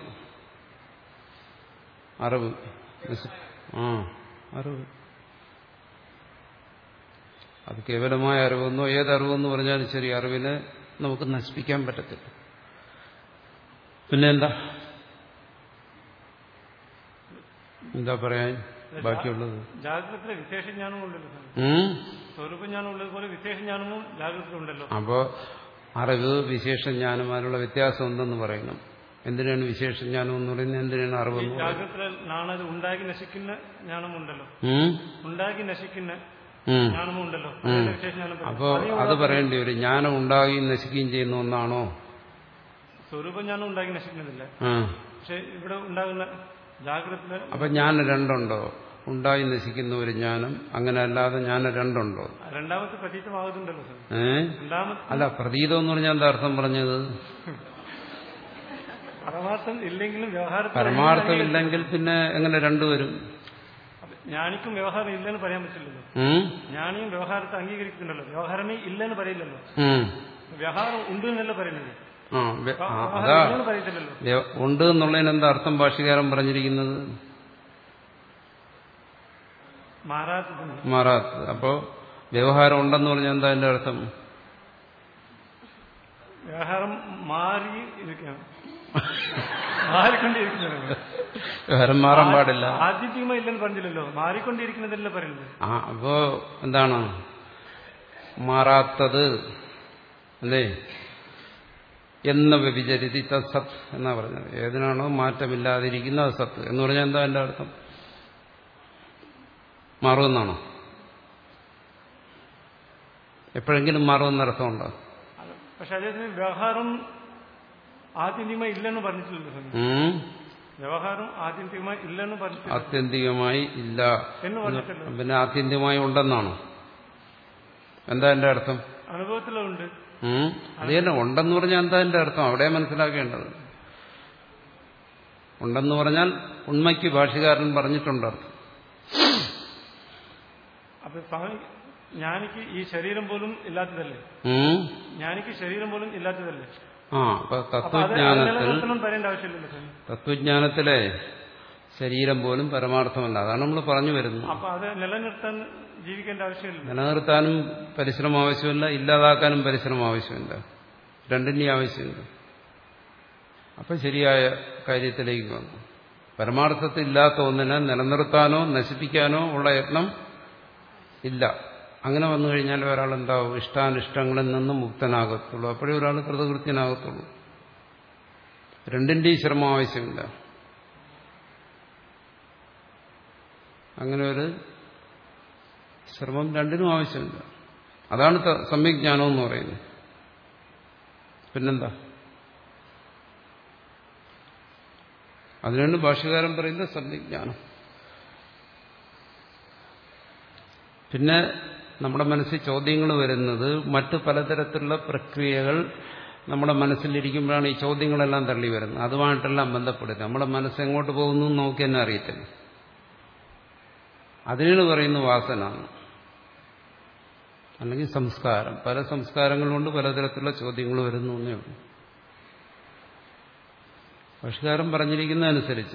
അറിവ്. ആ അറിവ്. അത് കേവലമായ അറിവെന്നോ ഏതറിവെന്ന് പറഞ്ഞാലും ശരി, അറിവിനെ നമുക്ക് നശിപ്പിക്കാൻ പറ്റത്തില്ല. പിന്നെ എന്താ എന്താ പറയാൻ ബാക്കിയുള്ളത്? ജാഗ്രതത്തിലെ വിശേഷജ്ഞാനം ഉണ്ടല്ലോ, സ്വരൂപജ്ഞാനം ഉള്ളതുപോലെ വിശേഷജ്ഞാനവും ജാഗ്രതത്തിലുണ്ടല്ലോ. അപ്പോ അറിവ് വിശേഷജ്ഞാനം അതിനുള്ള വ്യത്യാസം എന്തെന്ന് പറയണം. എന്തിനാണ് വിശേഷജ്ഞാനം എന്ന് പറയുന്നത്? എന്തിനാണ് അറിവെന്ന്? ജാഗ്രത ഉണ്ടാക്കി നശിക്കുന്ന ജ്ഞാനമുണ്ടല്ലോ, ഉണ്ടാക്കി നശിക്കുന്ന ജ്ഞാനമുണ്ടല്ലോ. അപ്പോ അത് പറയേണ്ടി വരും. ജ്ഞാനം ഉണ്ടാകുകയും നശിക്കുകയും ചെയ്യുന്ന ഒന്നാണോ? സ്വരൂപജ്ഞാനം ഉണ്ടാക്കി നശിക്കുന്നില്ല, പക്ഷെ ഇവിടെ ഉണ്ടാകുന്ന ജാഗ്രത. അപ്പൊ ജ്ഞാനം രണ്ടുണ്ടോ? ഉണ്ടായി നശിക്കുന്ന ഒരു ജ്ഞാനം, അങ്ങനെ അല്ലാതെ ജ്ഞാനം രണ്ടുണ്ടോ? രണ്ടാമത്തെ പ്രതീതമാകുന്നുണ്ടല്ലോ. ഏ അല്ല, പ്രതീതം എന്ന് പറഞ്ഞാൽ എന്താ അർത്ഥം പറഞ്ഞത്? പരമാർത്ഥം ഇല്ലെങ്കിലും വ്യവഹാരം. പരമാർത്ഥം ഇല്ലെങ്കിൽ പിന്നെ എങ്ങനെ രണ്ടുവരും? ജ്ഞാനിക്കും വ്യവഹാരം ഇല്ലെന്ന് പറയാൻ പറ്റില്ലല്ലോ. ജ്ഞാനിയും വ്യവഹാരത്തെ അംഗീകരിക്കുന്നുണ്ടല്ലോ, വ്യവഹാരമേ ഇല്ലെന്ന് പറയില്ലല്ലോ. വ്യവഹാരം ഉണ്ട് എന്നല്ല പറയുന്നത്. അതാ ഉണ്ട് എന്നുള്ളതിന് എന്താ അർത്ഥം ഭാഷ്യകാരൻ പറഞ്ഞിരിക്കുന്നത്? മാറാത്തത്. അപ്പോ വ്യവഹാരം ഉണ്ടെന്ന് പറഞ്ഞാൽ എന്താ എന്റെ അർത്ഥം? വ്യവഹാരം മാറി ഇരിക്കണം, മാറിക്കൊണ്ടിരിക്കുന്നത്. വ്യവഹാരം മാറാൻ പാടില്ല. ആദ്യത്വമായി ഇല്ലെന്ന് പറഞ്ഞില്ലല്ലോ, മാറിക്കൊണ്ടിരിക്കുന്നതല്ല പറയുന്നത്. ആ അപ്പോ എന്താണ് മാറാത്തത് അല്ലേ? എന്ന വ്യഭിചരിതി തത് എന്നാ പറഞ്ഞത്. ഏതിനാണോ മാറ്റമില്ലാതിരിക്കുന്ന അത് സത്ത് എന്ന് പറഞ്ഞാൽ എന്താ എന്റെ അർത്ഥം? മാറുമെന്നാണോ? എപ്പോഴെങ്കിലും മാറുമെന്നർത്ഥമുണ്ടോ? പക്ഷെ അദ്ദേഹത്തിന് വ്യവഹാരം ആത്യന്തികമായി ഇല്ലെന്ന് പറഞ്ഞിട്ടില്ലല്ലോ. വ്യവഹാരം ആത്യന്തികമായി ഇല്ലെന്ന് പറഞ്ഞു. ആത്യന്തികമായി ഇല്ല എന്ന് പറഞ്ഞിട്ടില്ല. പിന്നെ ആത്യന്തികമായി ഉണ്ടെന്നാണോ? എന്താ എന്റെ അർത്ഥം? അനുഭവത്തിലുണ്ട്. അത് തന്നെ ഉണ്ടെന്ന് പറഞ്ഞാൽ എന്താ എന്റെ അർത്ഥം? അവിടെ മനസ്സിലാക്കേണ്ടത്. ഉണ്ടെന്ന് പറഞ്ഞാൽ ഉണ്മയ്ക്ക് ഭാഷ്യകാരൻ പറഞ്ഞിട്ടുണ്ട് അർത്ഥം. അപ്പൊ സ്വാമി, ജ്ഞാനിക്ക് ഈ ശരീരം പോലും ഇല്ലാത്തതല്ലേ? ജ്ഞാനിക്ക് ശരീരം പോലും ഇല്ലാത്തതല്ലേ? ആ അപ്പൊ തത്വജ്ഞാനത്തിൽ പറയേണ്ട ആവശ്യമില്ലല്ലോ. തത്വജ്ഞാനത്തിലെ ശരീരം പോലും പരമാർത്ഥമല്ല. അതാണ് നമ്മൾ പറഞ്ഞു വരുന്നത്. അപ്പൊ അത് നിലനിർത്താൻ ജീവിക്കേണ്ട ആവശ്യമില്ല. നിലനിർത്താനും പരിശ്രമം ആവശ്യമില്ല, ഇല്ലാതാക്കാനും പരിശ്രമം ആവശ്യമില്ല. രണ്ടിന്റെ ആവശ്യമില്ല. അപ്പൊ ശരിയായ കാര്യത്തിലേക്ക് വന്നു. പരമാർത്ഥത്തിൽ ഇല്ലാത്ത ഒന്നിനെ നിലനിർത്താനോ നശിപ്പിക്കാനോ ഉള്ള യത്നം ഇല്ല. അങ്ങനെ വന്നു കഴിഞ്ഞാൽ ഒരാൾ എന്താവും? ഇഷ്ടാനിഷ്ടങ്ങളിൽ നിന്നും മുക്തനാകത്തുള്ളൂ. അപ്പോഴേ ഒരാൾ കൃതകൃത്യനാകത്തുള്ളൂ. രണ്ടിന്റെയും ശ്രമം ആവശ്യമില്ല. അങ്ങനെ ഒരു ശ്രമം രണ്ടിനും ആവശ്യമില്ല. അതാണ് സമ്യജ്ഞാനം എന്ന് പറയുന്നത്. പിന്നെന്താ? അതിനാണ് ഭാഷ്യകാരൻ പറയുന്നത് സമ്യജ്ഞാനം. പിന്നെ നമ്മുടെ മനസ്സിൽ ചോദ്യങ്ങൾ വരുന്നത് മറ്റ് പലതരത്തിലുള്ള പ്രക്രിയകൾ നമ്മുടെ മനസ്സിലിരിക്കുമ്പോഴാണ് ഈ ചോദ്യങ്ങളെല്ലാം തള്ളി വരുന്നത്. അതുമായിട്ടെല്ലാം ബന്ധപ്പെടുന്നത്. നമ്മുടെ മനസ്സ് എങ്ങോട്ട് പോകുന്നു എന്ന് നോക്കി തന്നെ അറിയത്തില്ല. അതിനാണ് പറയുന്നത് വാസന അല്ലെങ്കിൽ സംസ്കാരം. പല സംസ്കാരങ്ങൾ കൊണ്ട് പലതരത്തിലുള്ള ചോദ്യങ്ങൾ വരുന്നു എന്നേ ഉള്ളൂ. ഭാഷ്യകാരൻ പറഞ്ഞിരിക്കുന്നതനുസരിച്ച്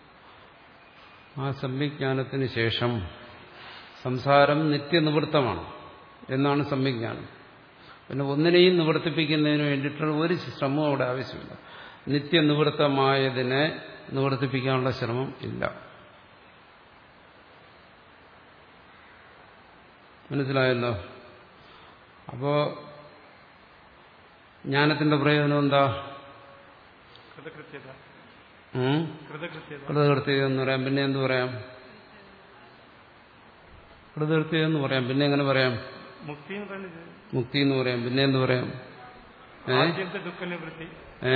ആ സമ്യജ്ഞാനത്തിന് ശേഷം സംസാരം നിത്യനിവൃത്തമാണ് എന്നാണ് സമ്യജ്ഞാനം. പിന്നെ ഒന്നിനെയും നിവർത്തിപ്പിക്കുന്നതിന് വേണ്ടിയിട്ടുള്ള ഒരു ശ്രമവും അവിടെ ആവശ്യമില്ല. നിത്യനിവൃത്തമായതിനെ നിവർത്തിപ്പിക്കാനുള്ള ശ്രമം ഇല്ല. മനസ്സിലായല്ലോ? അപ്പോ ജ്ഞാനത്തിന്റെ പ്രയോജനം എന്താ? കൃതകൃത്യത എന്ന് പറയാം. പിന്നെ എന്ത് പറയാം? കൃതകൃത്യത എന്ന് പറയാം. പിന്നെ എങ്ങനെ പറയാം? മുക്തി എന്ന് പറയാം. പിന്നെ എന്ത് പറയാം? ഏ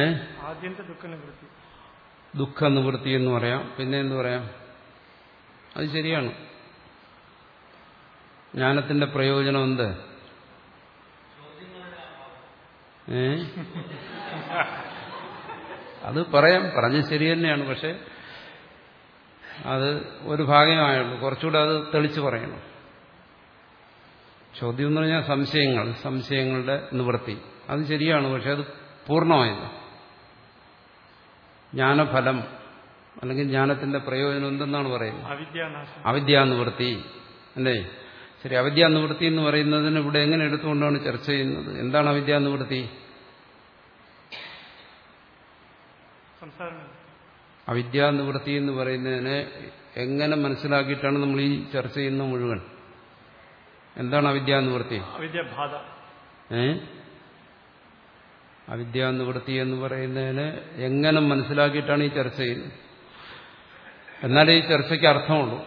ദുഃഖ നിവൃത്തി എന്ന് പറയാം. പിന്നെ എന്ത് പറയാം? അത് ശരിയാണ്. ജ്ഞാനത്തിന്റെ പ്രയോജനം എന്ത്? ഏ അത് പറയാം. പറഞ്ഞ് ശരി തന്നെയാണ്. പക്ഷെ അത് ഒരു ഭാഗമായുള്ളൂ. കുറച്ചുകൂടെ അത് തെളിച്ചു പറയണം. ചോദ്യം എന്ന് പറഞ്ഞാൽ സംശയങ്ങൾ, സംശയങ്ങളുടെ നിവൃത്തി. അത് ശരിയാണ്. പക്ഷെ അത് പൂർണ്ണമായില്ല. ജ്ഞാനഫലം അല്ലെങ്കിൽ ജ്ഞാനത്തിന്റെ പ്രയോജനം എന്തെന്നാണ് പറയുന്നത്? അവിദ്യാനിവൃത്തി അല്ലേ? ശരി. അവിദ്യാനിവൃത്തി എന്ന് പറയുന്നതിന് ഇവിടെ എങ്ങനെ എടുത്തുകൊണ്ടാണ് ചർച്ച ചെയ്യുന്നത്? എന്താണ് അവിദ്യാനിവൃത്തി? അവിദ്യാനിവൃത്തി എന്ന് പറയുന്നതിനെ എങ്ങനെ മനസ്സിലാക്കിയിട്ടാണ് നമ്മൾ ഈ ചർച്ച ചെയ്യുന്നത് മുഴുവൻ? എന്താണ് അവിദ്യാനിവൃത്തി? ഏ അവിദ്യാനിവൃത്തി എന്ന് പറയുന്നതിന് എങ്ങനെ മനസ്സിലാക്കിയിട്ടാണ് ഈ ചർച്ച ചെയ്യുന്നത്? എന്നാലേ ഈ ചർച്ചയ്ക്ക് അർത്ഥമുള്ളൂ.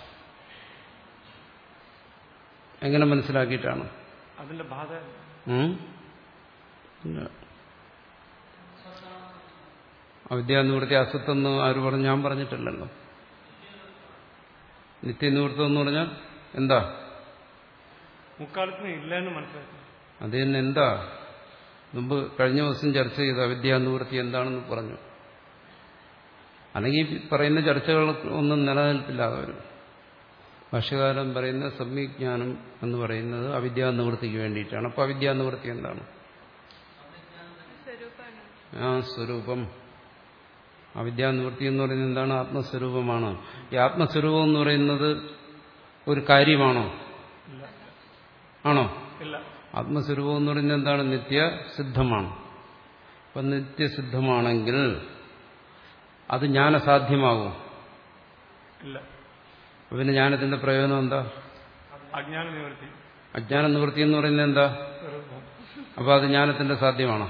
എങ്ങനെ മനസ്സിലാക്കിയിട്ടാണ്? അതിന്റെ ബാധ അവിദ്യാനിവൃത്തി അസത്വം എന്ന് ആര് പറഞ്ഞു? ഞാൻ പറഞ്ഞിട്ടില്ലല്ലോ. നിത്യനിവൃത്തം എന്ന് പറഞ്ഞാൽ എന്താ? മുക്കാലത്തിന് ഇല്ല എന്ന് മനസ്സിലാക്കി. അത് തന്നെ. എന്താ? മുമ്പ് കഴിഞ്ഞ ദിവസം ചർച്ച ചെയ്തു അവിദ്യാനിവൃത്തി എന്താണെന്ന് പറഞ്ഞു. അല്ലെങ്കിൽ പറയുന്ന ചർച്ചകൾ ഒന്നും നിലനിൽപ്പില്ലാതെ വരും. ഭാഷ്യകാരൻ പറയുന്ന സമ്യജ്ഞാനം എന്ന് പറയുന്നത് അവിദ്യാനിവൃത്തിക്ക് വേണ്ടിയിട്ടാണ്. അപ്പൊ അവിദ്യാനിവൃത്തി എന്താണ്? ആ സ്വരൂപം. അവിദ്യാനിവൃത്തി എന്ന് പറയുന്നത് എന്താണ്? ആത്മസ്വരൂപമാണ്. ഈ ആത്മസ്വരൂപം എന്ന് പറയുന്നത് ഒരു കാര്യമാണോ? ആണോ? ആത്മസ്വരൂപം എന്ന് പറയുന്നത് എന്താണ്? നിത്യസിദ്ധമാണ്. അപ്പൊ നിത്യസിദ്ധമാണെങ്കിൽ അത് ജ്ഞാനസാധ്യമാകും? ഇല്ല. പിന്നെ ജ്ഞാനത്തിന്റെ പ്രയോജനം എന്താ? അജ്ഞാന നിവൃത്തി. അജ്ഞാന നിവൃത്തി എന്ന് പറയുന്നത് എന്താ? അപ്പൊ അത് ജ്ഞാനത്തിന്റെ സാധ്യമാണോ?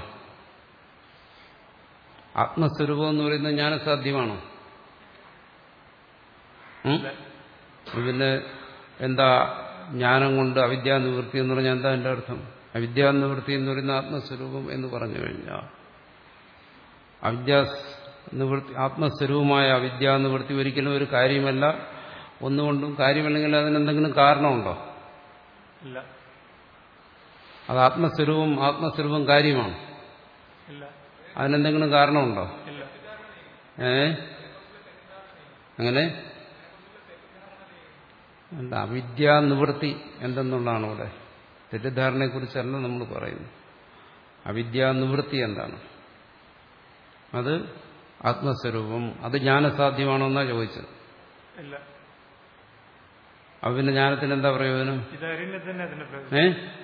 ആത്മസ്വരൂപം എന്ന് പറയുന്നത് ജ്ഞാനസാധ്യമാണോ? പിന്നെ എന്താ ജ്ഞാനം കൊണ്ട് അവിദ്യാനിവൃത്തി എന്ന് പറഞ്ഞാൽ എന്താ എന്റെ അർത്ഥം? അവിദ്യാനിവൃത്തി എന്ന് പറയുന്ന ആത്മസ്വരൂപം എന്ന് പറഞ്ഞു കഴിഞ്ഞാൽ അവിദ്യാ നിവൃത്തി, ആത്മസ്വരൂപമായ അവിദ്യാനിവൃത്തി ഒരിക്കലും ഒരു കാര്യമല്ല. ഒന്നുകൊണ്ടും കാര്യമല്ലെങ്കിൽ അതിനെന്തെങ്കിലും കാരണമുണ്ടോ? ഇല്ല. അത് ആത്മസ്വരൂപം ആത്മസ്വരൂപം കാര്യമാണ്. അതിനെന്തെങ്കിലും കാരണമുണ്ടോ? ഏ അങ്ങനെ അല്ല. അവിദ്യാനിവൃത്തി എന്തെന്നുള്ളതാണ് ഇവിടെ. തെറ്റിദ്ധാരണയെക്കുറിച്ചല്ല നമ്മൾ പറയുന്നത്. അവിദ്യാനിവൃത്തി എന്താണ്? അത് ആത്മസ്വരൂപം. അത് ജ്ഞാനസാധ്യമാണോ എന്നാ ചോദിച്ചത്. അപ്പൊ പിന്നെ ജ്ഞാനത്തിന് എന്താ പ്രയോജനം? ഏ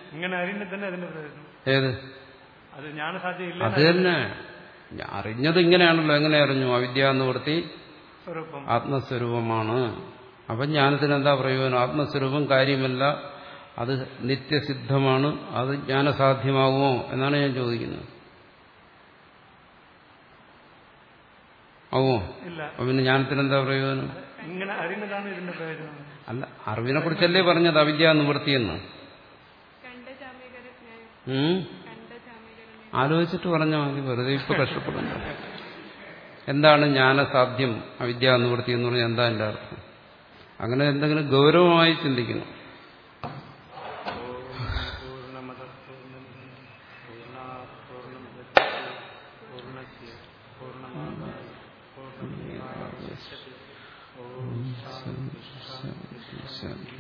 ഏത്? അത് തന്നെ. അറിഞ്ഞത് ഇങ്ങനെയാണല്ലോ. എങ്ങനെ അറിഞ്ഞു? അവിദ്യാനിവൃത്തി ആത്മസ്വരൂപമാണ്. അപ്പൊ ജ്ഞാനത്തിന് എന്താ പ്രയോജനം? ആത്മസ്വരൂപം കാര്യമല്ല, അത് നിത്യസിദ്ധമാണ്, അത് ജ്ഞാനസാധ്യമാകുമോ എന്നാണ് ഞാൻ ചോദിക്കുന്നത്. ആവോ? അപ്പൊ പിന്നെ ജ്ഞാനത്തിന് എന്താ പ്രയോജനം? ഇങ്ങനെ അറിയുന്നതാണ് ഇതിന്റെ പ്രയോജനം. അല്ല, അറിവിനെ കുറിച്ചല്ലേ പറഞ്ഞത് അവിദ്യാ നിവൃത്തിയെന്ന്. ആലോചിച്ചിട്ട് പറഞ്ഞാൽ മതി, വെറുതെ ഇപ്പൊ കഷ്ടപ്പെടുന്നു. എന്താണ് ജ്ഞാനസാധ്യം അവിദ്യാ നിവൃത്തി എന്ന് പറഞ്ഞാൽ എന്താ എന്റെ അർത്ഥം? അങ്ങനെ എന്തെങ്കിലും ഗൗരവമായി ചിന്തിക്കണം. പൂർണ്ണ